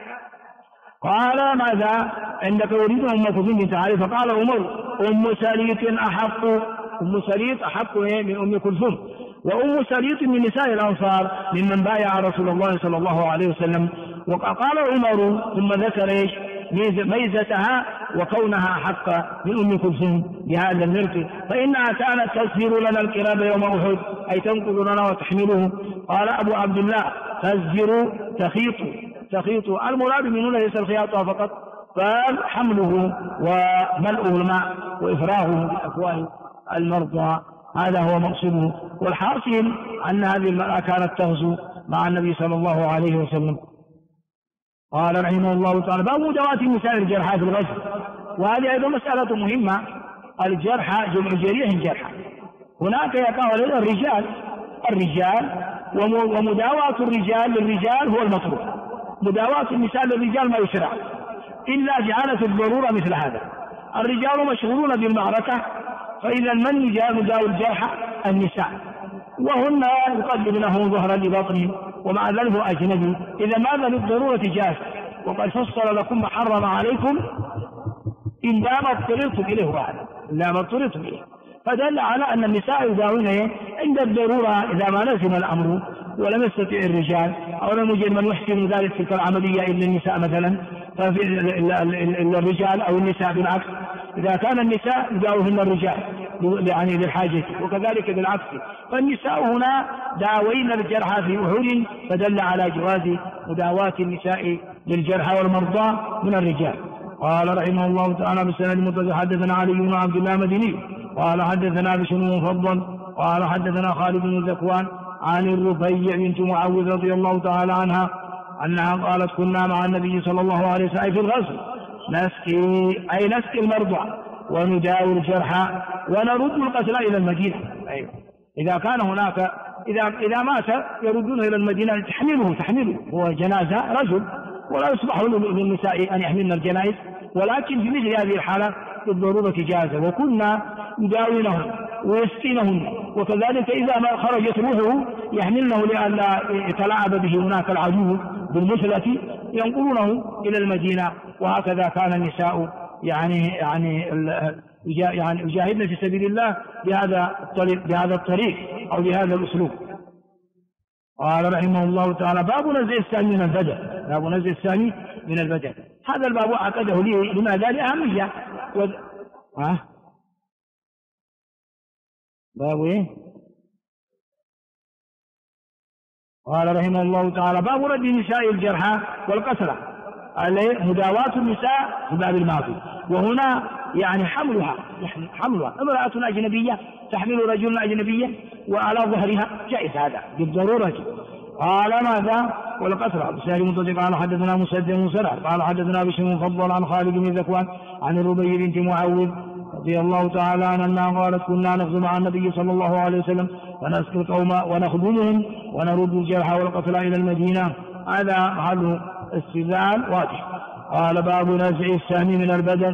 قال ماذا عندك أريد أم كلثوم بنت علي، فقال عمر أم سليط أحق، أم سليط أحق من أم كلثوم، وأم سليط من نساء الأنصار ممن بايع رسول الله صلى الله عليه وسلم. وقال عمر ثم ذكر ميزتها وكونها أحق من أم كلثوم بهذا المرق، فإنها كانت تسهر لنا الكراب يوم أحد، أي تنقذ لنا وتحمله. قال أبو عبد الله تسهر تخيط، المراد من هنا ليس الخياطة فقط، بل حمله وملؤه الماء وإفراغه بأفواه المرضى، هذا هو مقصوده. والحاصل أن هذه المرأة كانت تغزو مع النبي صلى الله عليه وسلم. قال رحمه الله تعالى باب مداواة النساء الجرحى في الغزو، وهذه أيضا مسألة مهمة. الجرحى جمع جريح جرحى، هناك يقع الرجال ومداواة الرجال للرجال هو المطلوب، مداواة النساء للرجال ما يشرع إلا في حالة الضرورة مثل هذا. الرجال مشغولون بالمعركة، فإذا من يداوي الجرحى؟ النساء، وهن يقدمنه ظهرا لبطنهم ومع ذلك هو أجنبي، إذا ماذا للضرورة جاز، وقد فصل لكم ما حرم عليكم إلا ما اضطررتم إليه، فدل على أن النساء يداوين عند الضرورة إذا ما لزم الأمر ولم يستطيع الرجال أو لم يوجد من يحسن ذلك تلك العملية إلا النساء مثلا، إلا الرجال أو النساء بالعكس، إذا كان النساء يداوهن الرجال يعني للحاجة، وكذلك بالعكس، فالنساء هنا داوين الجرحى في أحد، فدل على جواز مداواة النساء للجرحى والمرضى من الرجال. قال رحمه الله تعالى بالسند المتصل حدثنا علي بن عبد الله مدني قال حدثنا بشر مفضل قال حدثنا خالد بن ذكوان عن الربيع بنت معوذ رضي الله تعالى عنها أنها قالت كنا مع النبي صلى الله عليه وسلم في الغزو نسقي المرضى ونداوي الجرحى ونرد القتلى إلى المدينة. أيوة. إذا كان هناك إذا مات يردونه إلى المدينة تحمله هو جنازة رجل، ولا يصبح للنساء أن يحملن الجنائز، ولكن في مثل هذه الحالة بالضرورة جازة، وكنا نداوينهم ويسقينهم، وكذلك إذا ما خرجت روحه يحملنه لئلا يتلاعب به هناك العدو بالمثلة ينقلونه إلى المدينة. وهكذا كان النساء يعني يجاهدن في سبيل الله بهذا الطريق أو بهذا الأسلوب. قال رحمه الله تعالى باب نزع السامي من البدن، هذا الباب عقده لي لماذا؟ لأهمية. باب ايه؟ قال رحمه الله تعالى باب رد النساء الجرحى والقتلى، مداواة النساء في باب الماضي، وهنا يعني حملها امرأة أجنبية تحمل رجل أجنبية وعلى ظهرها جائز هذا بالضرورة. قال ماذا؟ والقتلى. بسائر منطق قال حدثنا مسدد مسرع قال حدثنا بشر مفضل عن خالد بن ذكوان عن الربيع بنت معوذ رضي الله تعالى عنها قالت كنا نخدم مع النبي صلى الله عليه وسلم فنسقي القوم ونخدمهم ونرد الجرحى والقتلى إلى المدينة. هذا محل استدلال واضح. قال باب نزع السهم من البدن.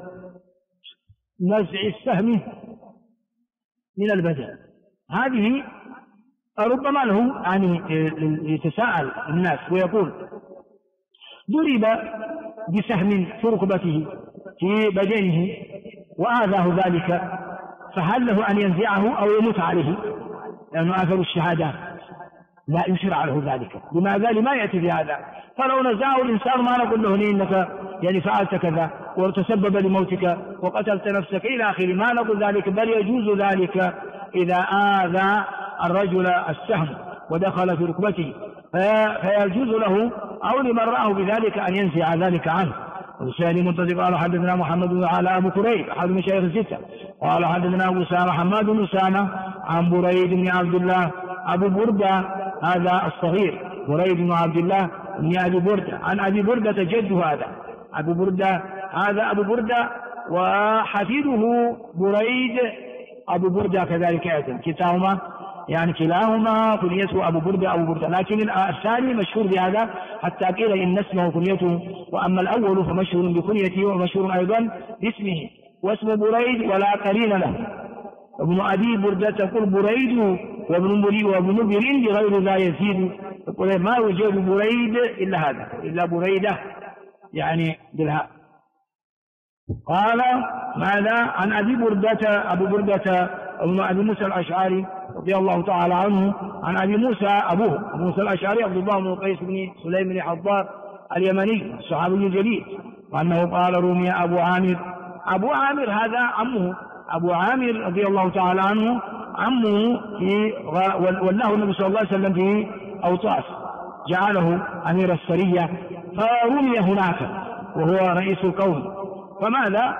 نزع السهم من البدن هذه ربما له يعني يتساءل الناس ويقول ضرب بسهم في ركبته في بدنه وآذاه ذلك فهل له أن ينزعه أو يموت عليه لأنه آثر الشهادات؟ لا يشرع له ذلك. لماذا؟ لما يأتي بهذا. فلو نزعه الإنسان ما نقول له إنك يعني فعلت كذا وتسبب لموتك وقتلت نفسك إلى آخره، ما نقول ذلك، بل يجوز ذلك إذا آذى الرجل السهم ودخل في ركبته فيجوز له أو لمن رآه بذلك أن ينزع ذلك عنه. وبسائر منطق قال حدثنا محمد بن على أبو كريب أحد مشايخ الستة قال حدثنا أبو سامة حماد بن سامة عن بريد بن عبد الله أبو بردة هذا الصغير بريد بن عبد الله بن أبي بردة عن أبي بردة جده هذا أبو بردة هذا أبو بردة وحفيده بريد أبو بردة كذلك أيضا كلاهما يعني كلاهما كنيته أبو بردة أبو بردة، لكن الثاني مشهور بهذا حتى قيل إن اسمه كنيته، وأما الأول فمشهور بكنيته ومشهور أيضا باسمه واسم بريد ولا قرين له. ابن أبي بردة تقول بريد وابن برين بغير ذا يزيد، يقول ما يوجد بريد إلا هذا إلا بريدة يعني بالهاء. قال ماذا عن أبي بردة أبو بردة ابن أبي موسى الأشعري رضي الله تعالى عنه عن أبي موسى أبوه موسى الأشعري عبد الله بن قيس بن سليم بن حضار اليمني الصحابي الجليل، وأنه قال رمي أبو عامر هذا عمه أبو عامر رضي الله تعالى عنه عمه في والله النبي صلى الله عليه وسلم في أوطاس جعله أمير السرية فرمي هناك وهو رئيس القوم. فماذا؟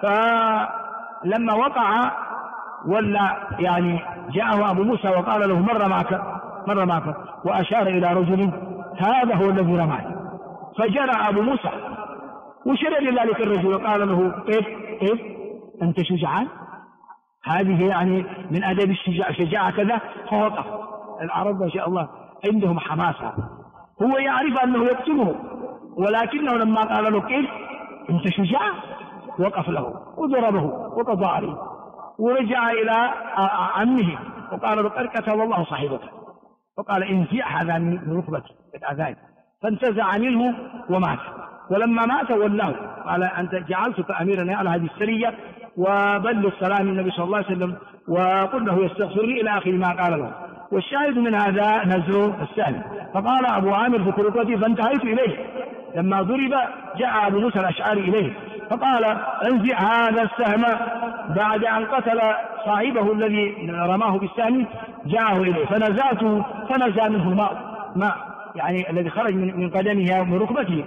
فلما وقع ولا يعني جاءه أبو موسى وقال له مر معك وأشار إلى رجل هذا هو الذي رماه، فجرى أبو موسى وشرع لذلك الرجل وقال له كيف أنت شجعان؟ هذه يعني من أدب الشجاعة كذا. فوقف. العرب ما شاء الله عندهم حماسة، هو يعرف أنه يقتله ولكنه لما قال له كيف أنت شجاع وقف له وضربه وقضى عليه ورجع إلى عمه وقال له قد قتل الله صاحبك، وقال انزع هذا من ركبتي بالأذان، فانتزع منه ومات. ولما مات ولاه قال أنت جعلتك أميرا على هذه السرية وبلغ سلام النبي صلى الله عليه وسلم وقل له يستغفر لي إلى آخر ما قال له. والشاهد من هذا نزل السهم. فقال أبو عامر في ركبتي فانتهيت إليه، لما ضرب جاء أبو موسى الأشعري إليه فقال انزع هذا السهم بعد أن قتل صاحبه الذي رماه بالسهم جاءه إليه فنزع منه ماء يعني الذي خرج من قدمه ومن ركبته،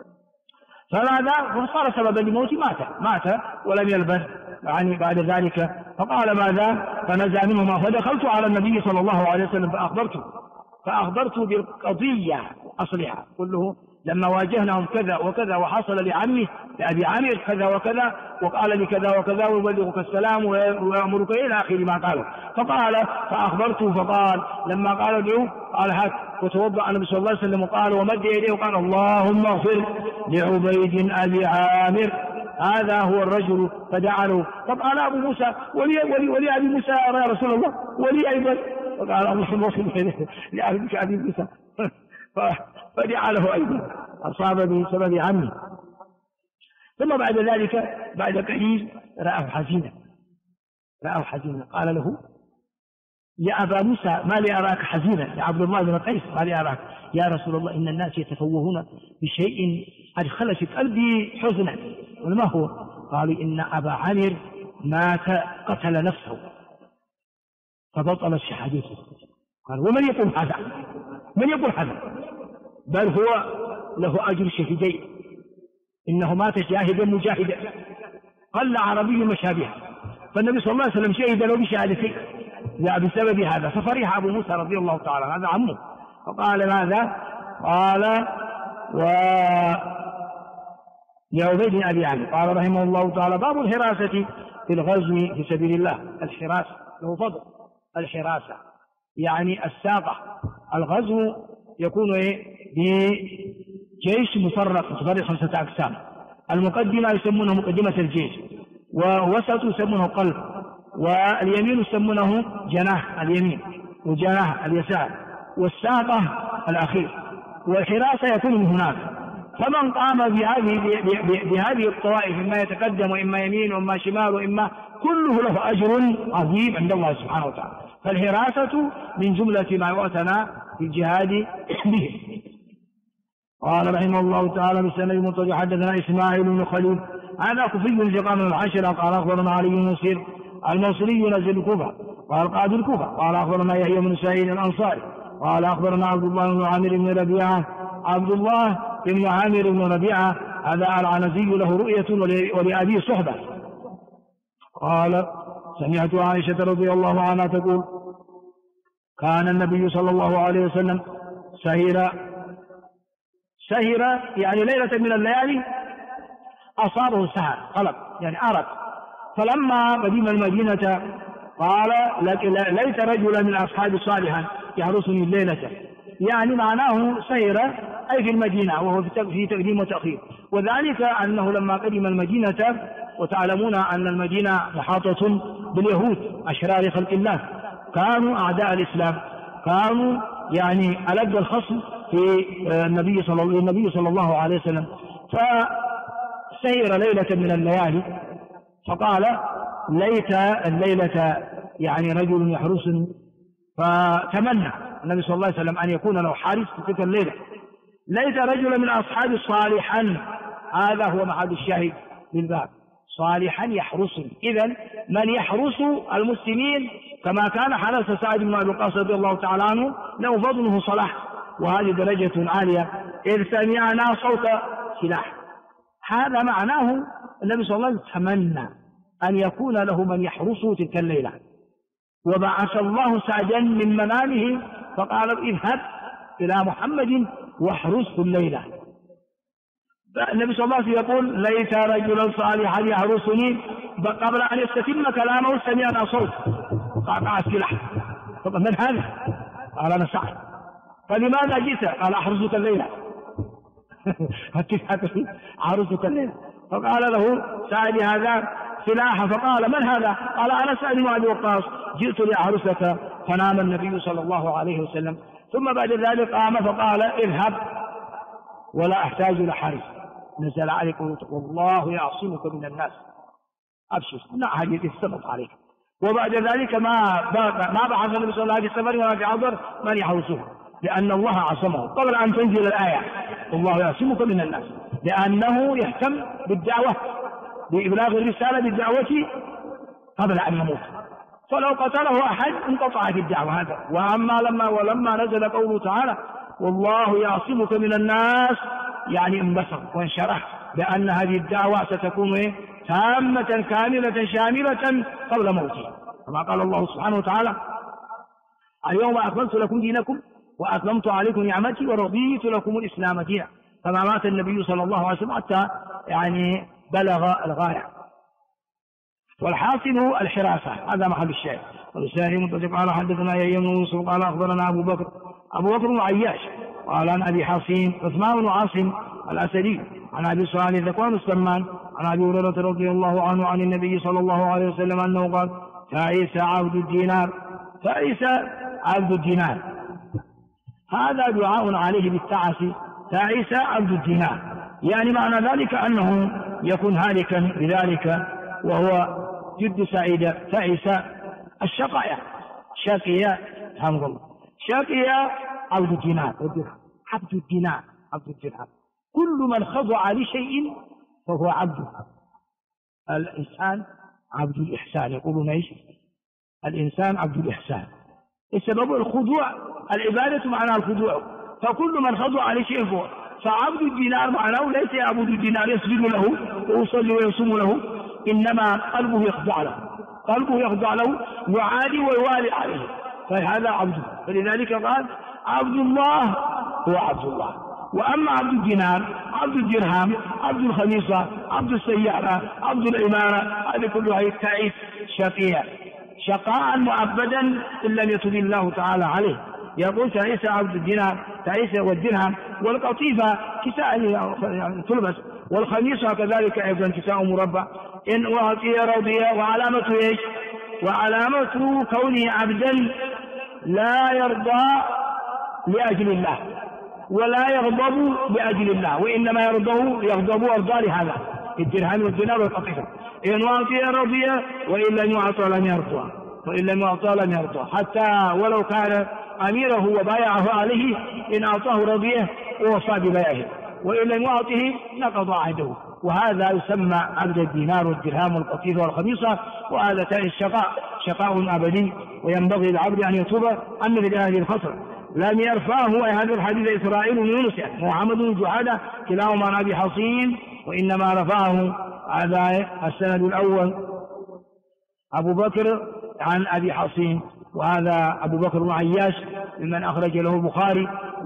فماذا؟ فصار سببا لموت مات ولم يلبث يعني بعد ذلك. فقال ماذا؟ فنزع منه ماء. فدخلت على النبي صلى الله عليه وسلم فأخبرته بالقضية أصلها كله لما واجهناهم كذا وكذا وحصل لعمي لأبي عامر كذا وكذا وقال لي كذا وكذا ويبلغك السلام ويأمرك إلى آخر ما قاله. فأخبرته فقال لما قال له قال هات، وتوضأ النبي صلى الله عليه وسلم وقال ومد يديه وقال اللهم اغفر لعبيد أبي عامر هذا هو الرجل. فدعا له. فقال أبو موسى ولي أبي موسى يا رسول الله ولي أيضا، فقال اللهم اغفر لأبي موسى فدعا له أيضا أصاب بسبب عمه. ثم بعد ذلك بعد قليل رآه حزينا قال له يا أبا موسى ما لي أراك حزينا، يا عبد الله بن قيس ما لي أراك؟ يا رسول الله إن الناس يتفوهون بشيء أدخل في قلبي حزنا. وما هو؟ قالوا إن أبا عامر مات قتل نفسه فبطلت شهادته. قال ومن يقول هذا؟ من يقول هذا؟ بل هو له أجر الشهيدين، إنه مات جاهدا مجاهدا قل عربي مشابها. فالنبي صلى الله عليه وسلم شهد له بشهادتين بسبب هذا. ففرح أبو موسى رضي الله تعالى هذا عمه فقال ماذا؟ قال لعبيد بن أبي عامر قال رحمه الله تعالى: باب الحراسة في الغزو في سبيل الله. الحراسة له فضل، الحراسة يعني الساقة. الغزو يكون بجيش مفرق 5 أقسام. المقدمة يسمونه مقدمة الجيش، ووسط يسمونه قلب، واليمين يسمونه جناح اليمين وجناح اليسار، والساقة الأخير. والحراسة يكون من هناك. فمن قام بهذه الطوائف، إما يتقدم وإما يمين وإما شمال وإما، كله له أجر عظيم عند الله سبحانه وتعالى. فالحراسة من جملة ما يعتنى في الجهاد به. قال رحمه الله تعالى: بالسند المتصل حدثنا إسماعيل بن خليل هذا كفي ثقة العشرة قال أخبرنا علي بن مسير الموصلي نزل الكوفة قال قاضي الكوفة قال أخبرنا يحيى بن سعيد الأنصاري قال أخبرنا عبد الله بن عامر بن ربيعة. عبد الله بن عامر بن ربيعة هذا العنزي له رؤية ولأبيه صحبة. قال: سمعت عائشة رضي الله عنها تقول: كان النبي صلى الله عليه وسلم سهر يعني ليلة من الليالي أصابه السهر قلب يعني أرق، فلما قدم المدينة قال: ليت رجلا من أصحاب صالحا يحرسني الليلة. يعني معناه سهر أي في المدينة، وهو في تقديم وتأخير. وذلك أنه لما قدم المدينة، وتعلمون أن المدينة محاطة باليهود أشرار خلق الله، كانوا أعداء الإسلام، كانوا يعني ألد الخصم في النبي صلى الله عليه وسلم. فسير ليلة من الليالي فقال: ليت الليلة يعني رجل يحرسني. فتمنى النبي صلى الله عليه وسلم أن يكون له حارس في تلك الليلة. ليت رجل من أصحاب صالحا، هذا هو محل الشاهد للباب، صالحا يحرسني. إذن من يحرس المسلمين كما كان حرس سعد بن أبي وقاص رضي الله تعالى عنه له فضله صلاح، وهذه درجة عالية. إذ سمعنا صوت سلاح، هذا معناه النبي صلى الله عليه وسلم تمنى أن يكون له من يحرسه تلك الليلة. وبعث الله سعدا من منامه فقال: اذهب إلى محمد واحرسه الليلة. النبي صلى الله عليه وسلم يقول: ليت رجلا صالحا يحرسني. قبل أن يستتم كلامه سمعنا صوت قطع السلاح. فقال: من هذا؟ قال: أنا سعد. فلماذا جئت؟ قال: أحرسك الليلة. أحرسك الليلة. فقال له سعد: هذا سلاح. فقال: من هذا؟ قال: أنا سعد بن أبي وقاص، جئت لأحرسك. فنام النبي صلى الله عليه وسلم. ثم بعد ذلك قام فقال: اذهب ولا أحتاج إلى حارس. نزل عليك والله يعصمك من الناس، أبشر، هذه السبب عليك. وبعد ذلك ما بعث النبي صلى الله عليه وسلم ولا في عذر من يحرسه، لأن الله عصمه قبل أن تنزل الآية: والله يعصمك من الناس، لأنه يهتم بالدعوة، بإبلاغ الرسالة بالدعوة قبل أن يموت. فلو قتله أحد انقطعت الدعوة. هذا. ولما نزل قوله تعالى: والله يعصمك من الناس، يعني انبسط وانشرح بأن هذه الدعوة ستكون تامة كاملة شاملة قبل موته، كما قال الله سبحانه وتعالى: اليوم أكملت لكم دينكم وأتممت عليكم نعمتي ورضيت لكم الإسلام دينا. فما مات النبي صلى الله عليه وسلم حتى يعني بلغ الغاية. والحاصل الحراسة، هذا محل الشاهد. والثاني متصل قال: حدثنا يحيى بن يوسف قال أخبرنا أبو بكر بن عياش قال عن أبي حصين عثمان بن عاصم الأسدي عن أبي صالح ذكوان السمان عن أبي هريرة رضي الله عنه عن النبي صلى الله عليه وسلم أنه قال: تعيس عبد الدينار. تعيس عبد الدينار، هذا دعاء عليه بالتعس. تعيس عبد الدينار، يعني معنى ذلك أنه يكون هالكا بذلك، وهو جد سعيد. تعيس الشقايا، شقي حمد الله، شقي عبد الدينار. عبد الدينار، عبد الدينار، كل من خضع لشيء فهو عبد. الإنسان عبد الإحسان، يقولون إيش؟ الإنسان عبد الإحسان. السبب الخضوع، العبادة معناها الخضوع، فكل من خضع لشيء فهو. فعبد الدينار معناه ليس يعبد الدينار يسجد له ويصلي ويصوم له، إنما قلبه يخضع له، قلبه يخضع له، يعادي ويوالي عليه، فهذا عبد. فلذلك قال: عبد الله هو عبد الله. وأما عبد الدينار، عبد الدرهم، عبد الخميصة، عبد السيارة، عبد العمارة، هذه كلها تعيس شقيا شقاء مؤبدا إن لم يتب الله تعالى عليه. يقول تعيس عبد الدينار، تعيس والدرهم، والقطيفة كساء تلبس، والخميصة كذلك أيضا كساء مربع. إن أعطي رضي. وعلامة إيش؟ وعلامة كونه عبدا لا يرضى لأجل الله ولا يغضب لأجل الله، وإنما يغضب أرضى لهذا الدرهم والدينار والقطيفة. إن أعطي رضي، وإن لم يعطى لم يرضى، وإن لم يعطى لم يرضى، حتى ولو كان أميره وبايعه عليه إن أعطاه رضيه ووفى ببيعه، وإن لم يعطه نقض عهده. وهذا يسمى عبد الدينار والدرهم والقطيفة والخميصة. وهذا شقاء أبدي، وينبغي العبد أن يتوب عن مثل هذه الخطر. لم يرفعه هذا الحديث إسرائيل بن يونس محمد بن جحادة كلاهما عن أبي حصين، وإنما رفعه هذا السند الأول أبو بكر عن أبي حصين، وهذا أبو بكر بن عياش ممن أخرج له البخاري.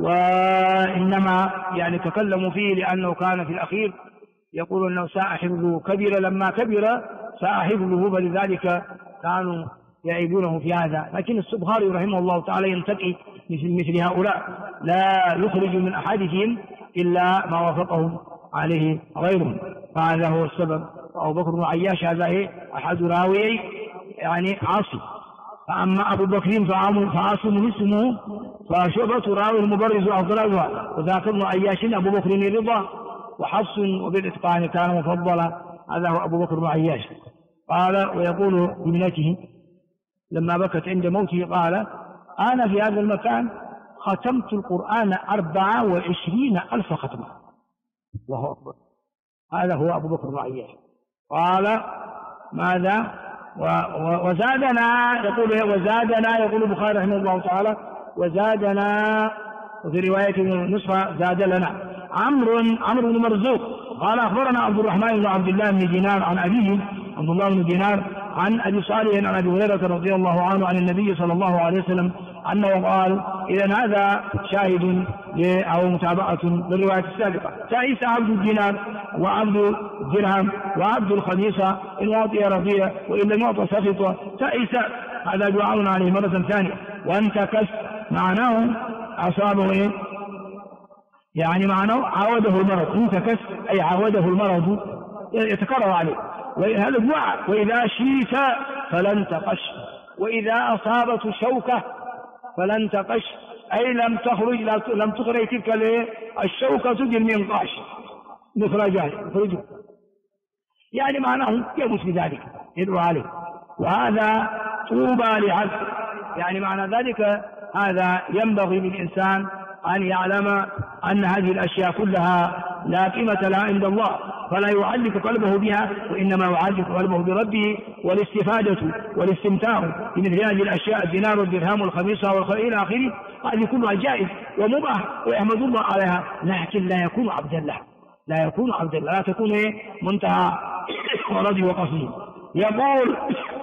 وإنما يعني تكلموا فيه لأنه كان في الأخير يقول أنه ساء حفظه كبير، لما كبر ساء حفظه، فلذلك كانوا يعيبونه في هذا. لكن البخاري رحمه الله تعالى ينتقي مثل هؤلاء، لا يخرج من أحاديثهم إلا ما وافقهم عليه غيرهم، فهذا هو السبب. أبو بكر بن عياش هذا أحد راويي يعني عاصم. فأما أبو بكر فعاصم اسمه، فشعبة راوي المبرز أفضلها، وذاك ابن عياش أبو بكر الرضا، وحفص وبالإتقان كان مفضلا. هذا هو أبو بكر بن عياش. قال ويقول لابنته لما بكت عند موته، قال أنا في هذا المكان ختمت القرآن 24,000 ختمة. الله أكبر. هذا هو أبو بكر بن عياش. قال ماذا؟ وزادنا يقول البخاري رحمه الله تعالى وزادنا، وفي رواية نسخة زاد لنا عمرو بن مرزوق قال أخبرنا عبد الرحمن بن عبد الله بن دينار عن أبيه عبد الله بن دينار عن أبي صالح عن أبي هريرة رضي الله عنه عن النبي صلى الله عليه وسلم أنه قال. إذن هذا شاهد أو متابعة للرواية السابقة. تعيس عبد الدينار وعبد الدرهم وعبد الخميصة، إن أعطي رضي وإن لم يعطى سخط. تعيس هذا دعاء عليه مرة ثانية. وانتكس معناه أصابه يعني معناه عاوده المرض. انتكس أي عاوده المرض يتكرر عليه، وهذا الدعاء. وإذا شيت فلن تقش، وإذا أصابت شوكة فلن تقش، أي لم تخرج تلك الشوكة بالمنقاش نخرجه، يعني معناه يموت بذلك يدعو عليه. وهذا طوبى لعبد، يعني معنى ذلك هذا ينبغي للإنسان أن يعلم أن هذه الأشياء كلها لا قيمة لها عند الله، فلا يعلق قلبه بها، وإنما يعلق قلبه بربه. والاستفادة والاستمتاع بمثل هذه الأشياء الدينار والدرهم والخميصة إلى آخره، هذه كلها جائز ومباح ويحمد الله عليها، لكن لا يكون عبدا له، لا تكون منتهى مرضه وقصده. يقول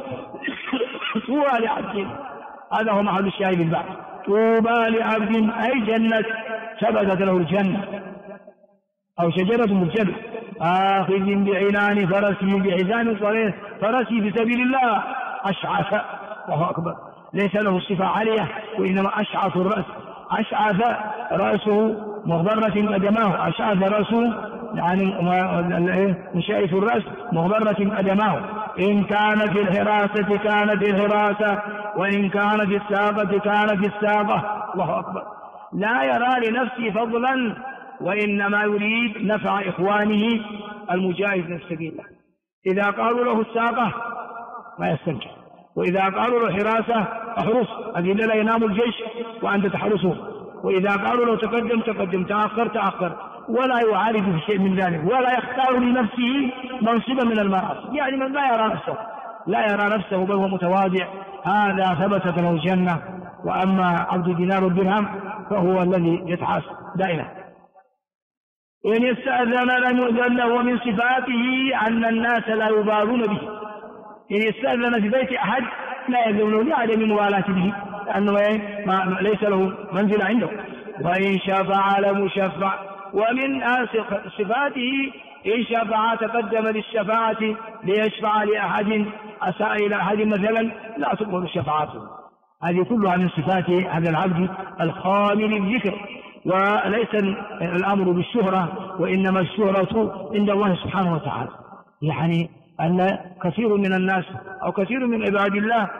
طوبى لعبد، هذا هو محل الشاهد البعض. طوبى لعبد أي جنة ثبتت له الجنة، أو شجرة الجنة. آخذ بعنان فرسه بحزام صريح، فرسي في سبيل الله أشعث، وهو أكبر، ليس له صفة عالية، وإنما أشعث الرأس، أشعث رأسه مغبرة قدماه، أشعث رأسه يعني مشائف الرأس مغبرة قدماه. إن كان في الحراسة كان في الحراسة، وإن كان في الساقة كان في الساقة. الله أكبر. لا يرى لنفسه فضلا، وإنما يريد نفع إخوانه المجاهد في سبيل الله. إذا قالوا له الساقة ما يستنكر، وإذا قالوا له حراسة احرس، هذه لا ينام الجيش وأنت تحرسه. وإذا قالوا له تقدم، تأخر، ولا يعارض في شيء من ذلك، ولا يختار لنفسه منصبا من المعاصي، يعني من لا يرى نفسه بل هو متواضع، هذا ثبتت له الجنة. وأما عبد الدينار والدرهم فهو الذي يتحاس دائما. إن يستأذن لم يؤذن له، ومن صفاته أن الناس لا يبالون به. إن يستأذن في بيت أحد لا يأذن له لعدم مبالاة به، لأنه ليس له منزل عنده. وإن شفع لمشفع. ومن صفاته إن شفع تقدم للشفاعة ليشفع لأحد أساء إلى أحد مثلا لا تقبل شفاعته. هذه كلها من صفات هذا العبد الخامل الذكر، وليس الأمر بالشهرة، وإنما الشهرة عند الله سبحانه وتعالى. يعني أن كثير من الناس أو كثير من عباد الله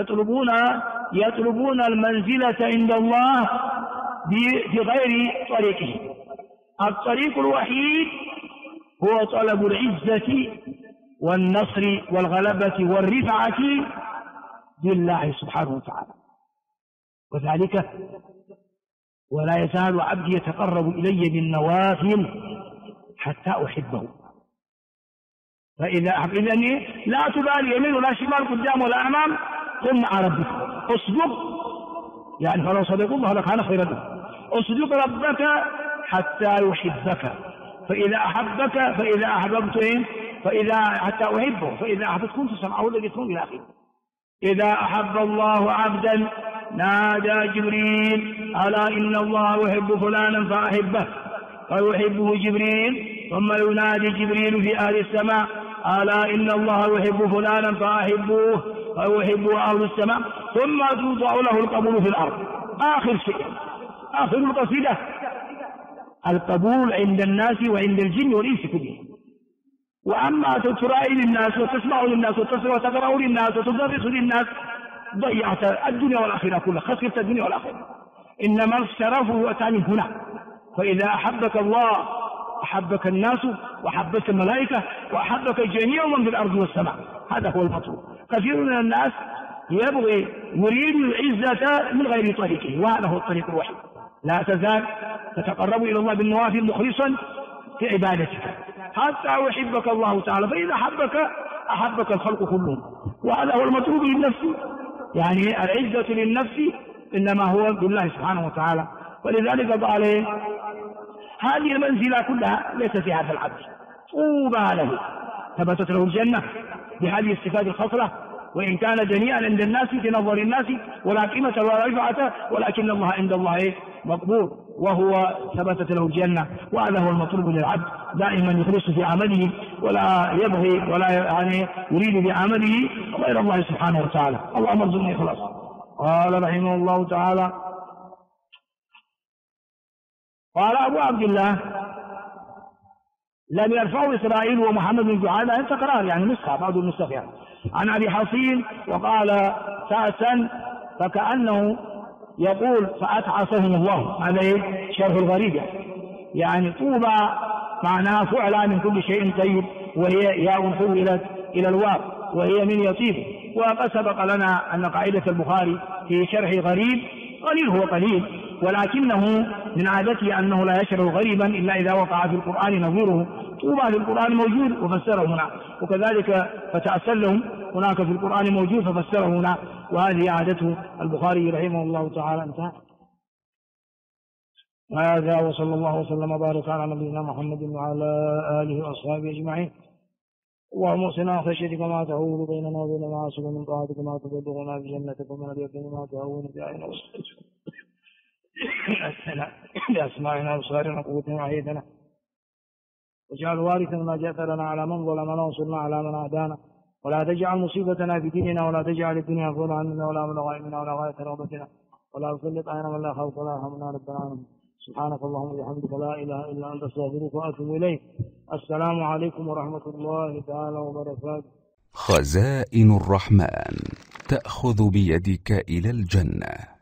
يطلبون المنزلة عند الله بغير طريقه. الطريق الوحيد هو طلب العزة والنصر والغلبة والرفعة بالله سبحانه وتعالى. وذلك ولا يزال عبدي يتقرب إلي بالنوافل حتى أحبه. فإذا إذن لا تبالي يمين ولا شمال قدام ولا أمام، قم مع ربك اصدق، يعني فلو صدقوا الله لكان خيرا لهم. اصدق ربك حتى يحبك، فإذا أحبك فإذا أحببت فإذا حتى أحبه فإذا أحببت كنت سمعه الذي يسمعون إلى آخره. إذا أحب الله عبدا نادى جبريل ألا إن الله يحب فلانا فأحبه، فيحبه جبريل، ثم ينادي جبريل في أهل السماء ألا إن الله يحب فلانا فأحبوه، فيحبه أهل السماء، ثم توضع له القبول في الأرض. آخر شيء، آخر القصيدة القبول عند الناس وعند الجن والإنس كلهم. وأما ترائي للناس وتسمع للناس وتقرأ للناس وتدرس للناس ضيعت الدنيا والآخرة كلها، خسرت الدنيا والآخرة. إنما الشرف يؤتى من هنا. فإذا أحبك الله أحبك الناس وأحبك الملائكة وأحبك جميع من في الأرض والسماء. هذا هو المطلوب. كثير من الناس يريد العزة من غير طريقه، وهذا هو الطريق الوحيد. لا تزال تتقرب إلى الله بالنوافل مخلصا في عبادتك حتى يحبك الله تعالى، فإذا أحبك الخلق كلهم. وهذا هو المطلوب للنفس، يعني العزة للنفس إنما هو بالله سبحانه وتعالى. ولذلك قال هذه المنزلة كلها ليس في هذا العبد، طوبى له، ثبتت له الجنة بهذه الصفات الخصلة، وإن كان دنيئا عند الناس في نظر الناس ولا قيمة ولا رفعة، ولكن الله عند الله مقبول، وهو ثبتت له الجنة. وهذا هو المطلوب للعبد، دائما يخلص في عمله ولا يبغي ولا يعني يريد بعمله غير الله سبحانه وتعالى. اللهم ارزقنا إخلاص. قال رحمه الله تعالى قال أبو عبد الله لم يرفعه إسرائيل ومحمد بن جعادة، أنت تكرار يعني نسخة بعض النسخ يعني عن أبي حصين، وقال ساسا فكأنه يقول فأتعصهم الله. هذا شرح الغريب يعني طوبى معناها فعلا من كل شيء طيب، وهي ياء حولت إلى الواو وهي من يطيب. وقد سبق لنا أن قاعدة البخاري في شرح غريب قليل هو قليل، ولكنه من عادته أنه لا يشرح غريبا إلا إذا وقع في القرآن نظيره. طوبى في القرآن موجود وفسره هنا، وكذلك فتأسلهم هناك في القرآن موجود ففسره هنا، وهذه عادته البخاري رحمه الله تعالى. انتهى. هذا وصلى الله وسلم وبارك على نبينا محمد وعلى آله وأصحابه أجمعين. اللهم اغفرنا خشيتك ما تحول بيننا وبين معاصيك، ومن طاعتك ما تبلغنا بجنتك، ومن اليقين ما تهون بعين بأسماعنا وأبصارنا وقوتنا وحيدنا، واجعل وارثنا جاثرنا على من ظلمنا وانصرنا على من عادانا، ولا تجعل مصيبتنا في ديننا، ولا تجعل الدنيا أكبر عنا ولا مبلغ علمنا ولا غاية رغبتنا، ولا تسلط علينا من لا خوف ولا همنا رب العالمين. سبحانك اللهم وبحمدك لا إله إلا أنت أستغفرك وأتوب إليك. السلام عليكم ورحمة الله تعالى وبركاته. خزائن الرحمن تأخذ بيدك إلى الجنة.